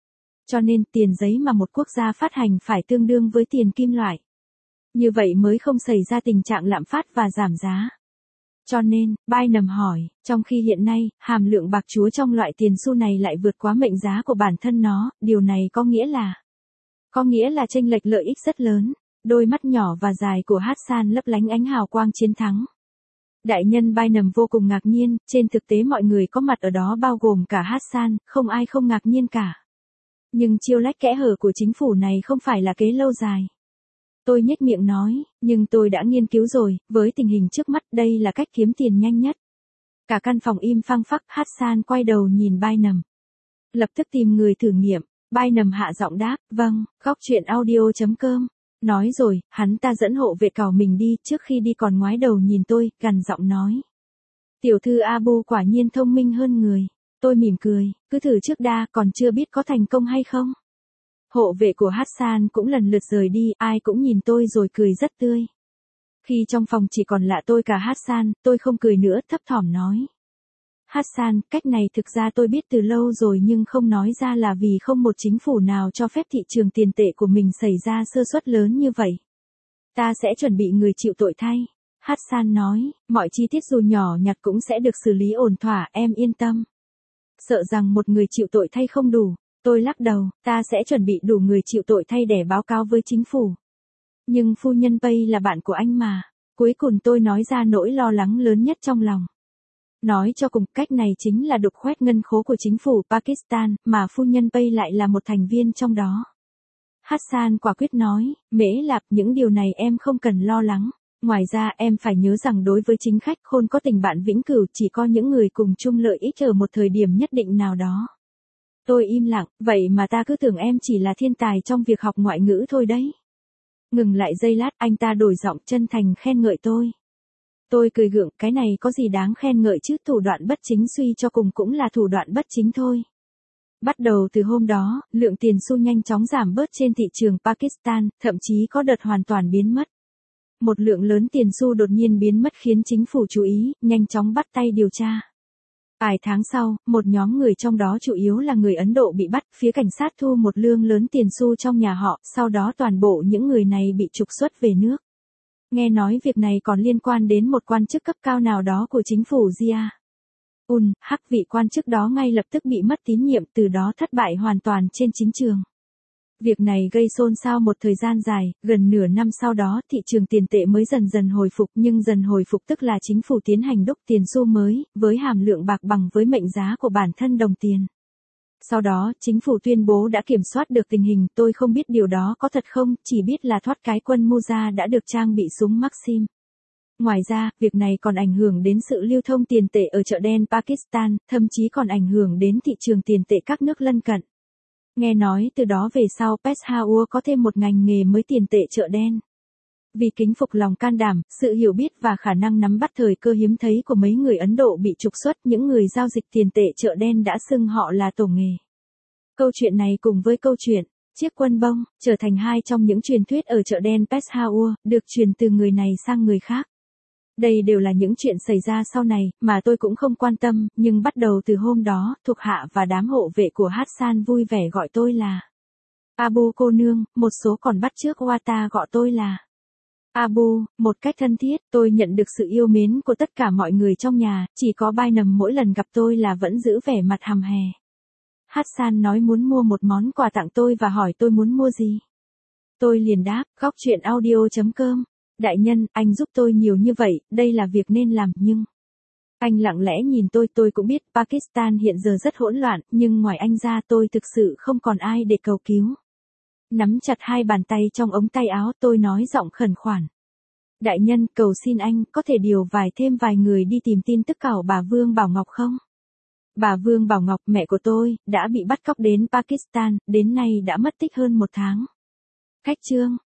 Cho nên tiền giấy mà một quốc gia phát hành phải tương đương với tiền kim loại. Như vậy mới không xảy ra tình trạng lạm phát và giảm giá. Cho nên, Bynum hỏi, trong khi hiện nay, hàm lượng bạc chúa trong loại tiền xu này lại vượt quá mệnh giá của bản thân nó, điều này có nghĩa là... Có nghĩa là chênh lệch lợi ích rất lớn. Đôi mắt nhỏ và dài của Hassan lấp lánh ánh hào quang chiến thắng. Đại nhân Bynum vô cùng ngạc nhiên, trên thực tế mọi người có mặt ở đó bao gồm cả Hassan, không ai không ngạc nhiên cả. Nhưng chiêu lách kẽ hở của chính phủ này không phải là kế lâu dài. Tôi nhếch miệng nói, nhưng tôi đã nghiên cứu rồi, với tình hình trước mắt đây là cách kiếm tiền nhanh nhất. Cả căn phòng im phăng phắc, Hassan quay đầu nhìn Bynum. Lập tức tìm người thử nghiệm, Bynum hạ giọng đáp, vâng, góc chuyện audio chấm com. Nói rồi, hắn ta dẫn hộ vệ cào mình đi, trước khi đi còn ngoái đầu nhìn tôi, gằn giọng nói. Tiểu thư Abu quả nhiên thông minh hơn người. Tôi mỉm cười, cứ thử trước đã, còn chưa biết có thành công hay không. Hộ vệ của Hassan cũng lần lượt rời đi, ai cũng nhìn tôi rồi cười rất tươi. Khi trong phòng chỉ còn lạ tôi cả Hassan, tôi không cười nữa, thấp thỏm nói. Hassan, cách này thực ra tôi biết từ lâu rồi nhưng không nói ra là vì không một chính phủ nào cho phép thị trường tiền tệ của mình xảy ra sơ suất lớn như vậy. Ta sẽ chuẩn bị người chịu tội thay. Hassan nói, mọi chi tiết dù nhỏ nhặt cũng sẽ được xử lý ổn thỏa, em yên tâm. Sợ rằng một người chịu tội thay không đủ, tôi lắc đầu, ta sẽ chuẩn bị đủ người chịu tội thay để báo cáo với chính phủ. Nhưng phu nhân Pay là bạn của anh mà. Cuối cùng tôi nói ra nỗi lo lắng lớn nhất trong lòng. Nói cho cùng, cách này chính là đục khoét ngân khố của chính phủ Pakistan, mà phu nhân Pay lại là một thành viên trong đó. Hassan quả quyết nói, Mễ Lạp, những điều này em không cần lo lắng. Ngoài ra em phải nhớ rằng đối với chính khách khôn có tình bạn vĩnh cửu chỉ có những người cùng chung lợi ích ở một thời điểm nhất định nào đó. Tôi im lặng, vậy mà ta cứ tưởng em chỉ là thiên tài trong việc học ngoại ngữ thôi đấy. Ngừng lại giây lát, anh ta đổi giọng chân thành khen ngợi tôi. Tôi cười gượng, cái này có gì đáng khen ngợi chứ, thủ đoạn bất chính suy cho cùng cũng là thủ đoạn bất chính thôi. Bắt đầu từ hôm đó, lượng tiền xu nhanh chóng giảm bớt trên thị trường Pakistan, thậm chí có đợt hoàn toàn biến mất. Một lượng lớn tiền xu đột nhiên biến mất khiến chính phủ chú ý, nhanh chóng bắt tay điều tra. Vài tháng sau, một nhóm người trong đó chủ yếu là người Ấn Độ bị bắt, phía cảnh sát thu một lượng lớn tiền xu trong nhà họ, sau đó toàn bộ những người này bị trục xuất về nước. Nghe nói việc này còn liên quan đến một quan chức cấp cao nào đó của chính phủ Zia. Un, hắc vị quan chức đó ngay lập tức bị mất tín nhiệm, từ đó thất bại hoàn toàn trên chính trường. Việc này gây xôn xao một thời gian dài, gần nửa năm sau đó thị trường tiền tệ mới dần dần hồi phục, nhưng dần hồi phục tức là chính phủ tiến hành đúc tiền xu mới, với hàm lượng bạc bằng với mệnh giá của bản thân đồng tiền. Sau đó, chính phủ tuyên bố đã kiểm soát được tình hình, tôi không biết điều đó có thật không, chỉ biết là thoát cái quân Mujah đã được trang bị súng Maxim. Ngoài ra, việc này còn ảnh hưởng đến sự lưu thông tiền tệ ở chợ đen Pakistan, thậm chí còn ảnh hưởng đến thị trường tiền tệ các nước lân cận. Nghe nói từ đó về sau Peshawar có thêm một ngành nghề mới tiền tệ chợ đen. Vì kính phục lòng can đảm, sự hiểu biết và khả năng nắm bắt thời cơ hiếm thấy của mấy người Ấn Độ bị trục xuất, những người giao dịch tiền tệ chợ đen đã xưng họ là tổ nghề. Câu chuyện này cùng với câu chuyện chiếc quân bông, trở thành hai trong những truyền thuyết ở chợ đen Peshawar, được truyền từ người này sang người khác. Đây đều là những chuyện xảy ra sau này, mà tôi cũng không quan tâm, nhưng bắt đầu từ hôm đó, thuộc hạ và đám hộ vệ của Hassan vui vẻ gọi tôi là Abu cô nương, một số còn bắt chước Wata gọi tôi là Abu, một cách thân thiết. Tôi nhận được sự yêu mến của tất cả mọi người trong nhà, chỉ có Bainam mỗi lần gặp tôi là vẫn giữ vẻ mặt hầm hè. Hassan nói muốn mua một món quà tặng tôi và hỏi tôi muốn mua gì. Tôi liền đáp, góc chuyện audio chấm com. Đại nhân, anh giúp tôi nhiều như vậy, đây là việc nên làm, nhưng... Anh lặng lẽ nhìn tôi, tôi cũng biết Pakistan hiện giờ rất hỗn loạn, nhưng ngoài anh ra tôi thực sự không còn ai để cầu cứu. Nắm chặt hai bàn tay trong ống tay áo, tôi nói giọng khẩn khoản. Đại nhân, cầu xin anh, có thể điều vài thêm vài người đi tìm tin tức cảo bà Vương Bảo Ngọc không? Bà Vương Bảo Ngọc, mẹ của tôi, đã bị bắt cóc đến Pakistan, đến nay đã mất tích hơn một tháng. Khách chương.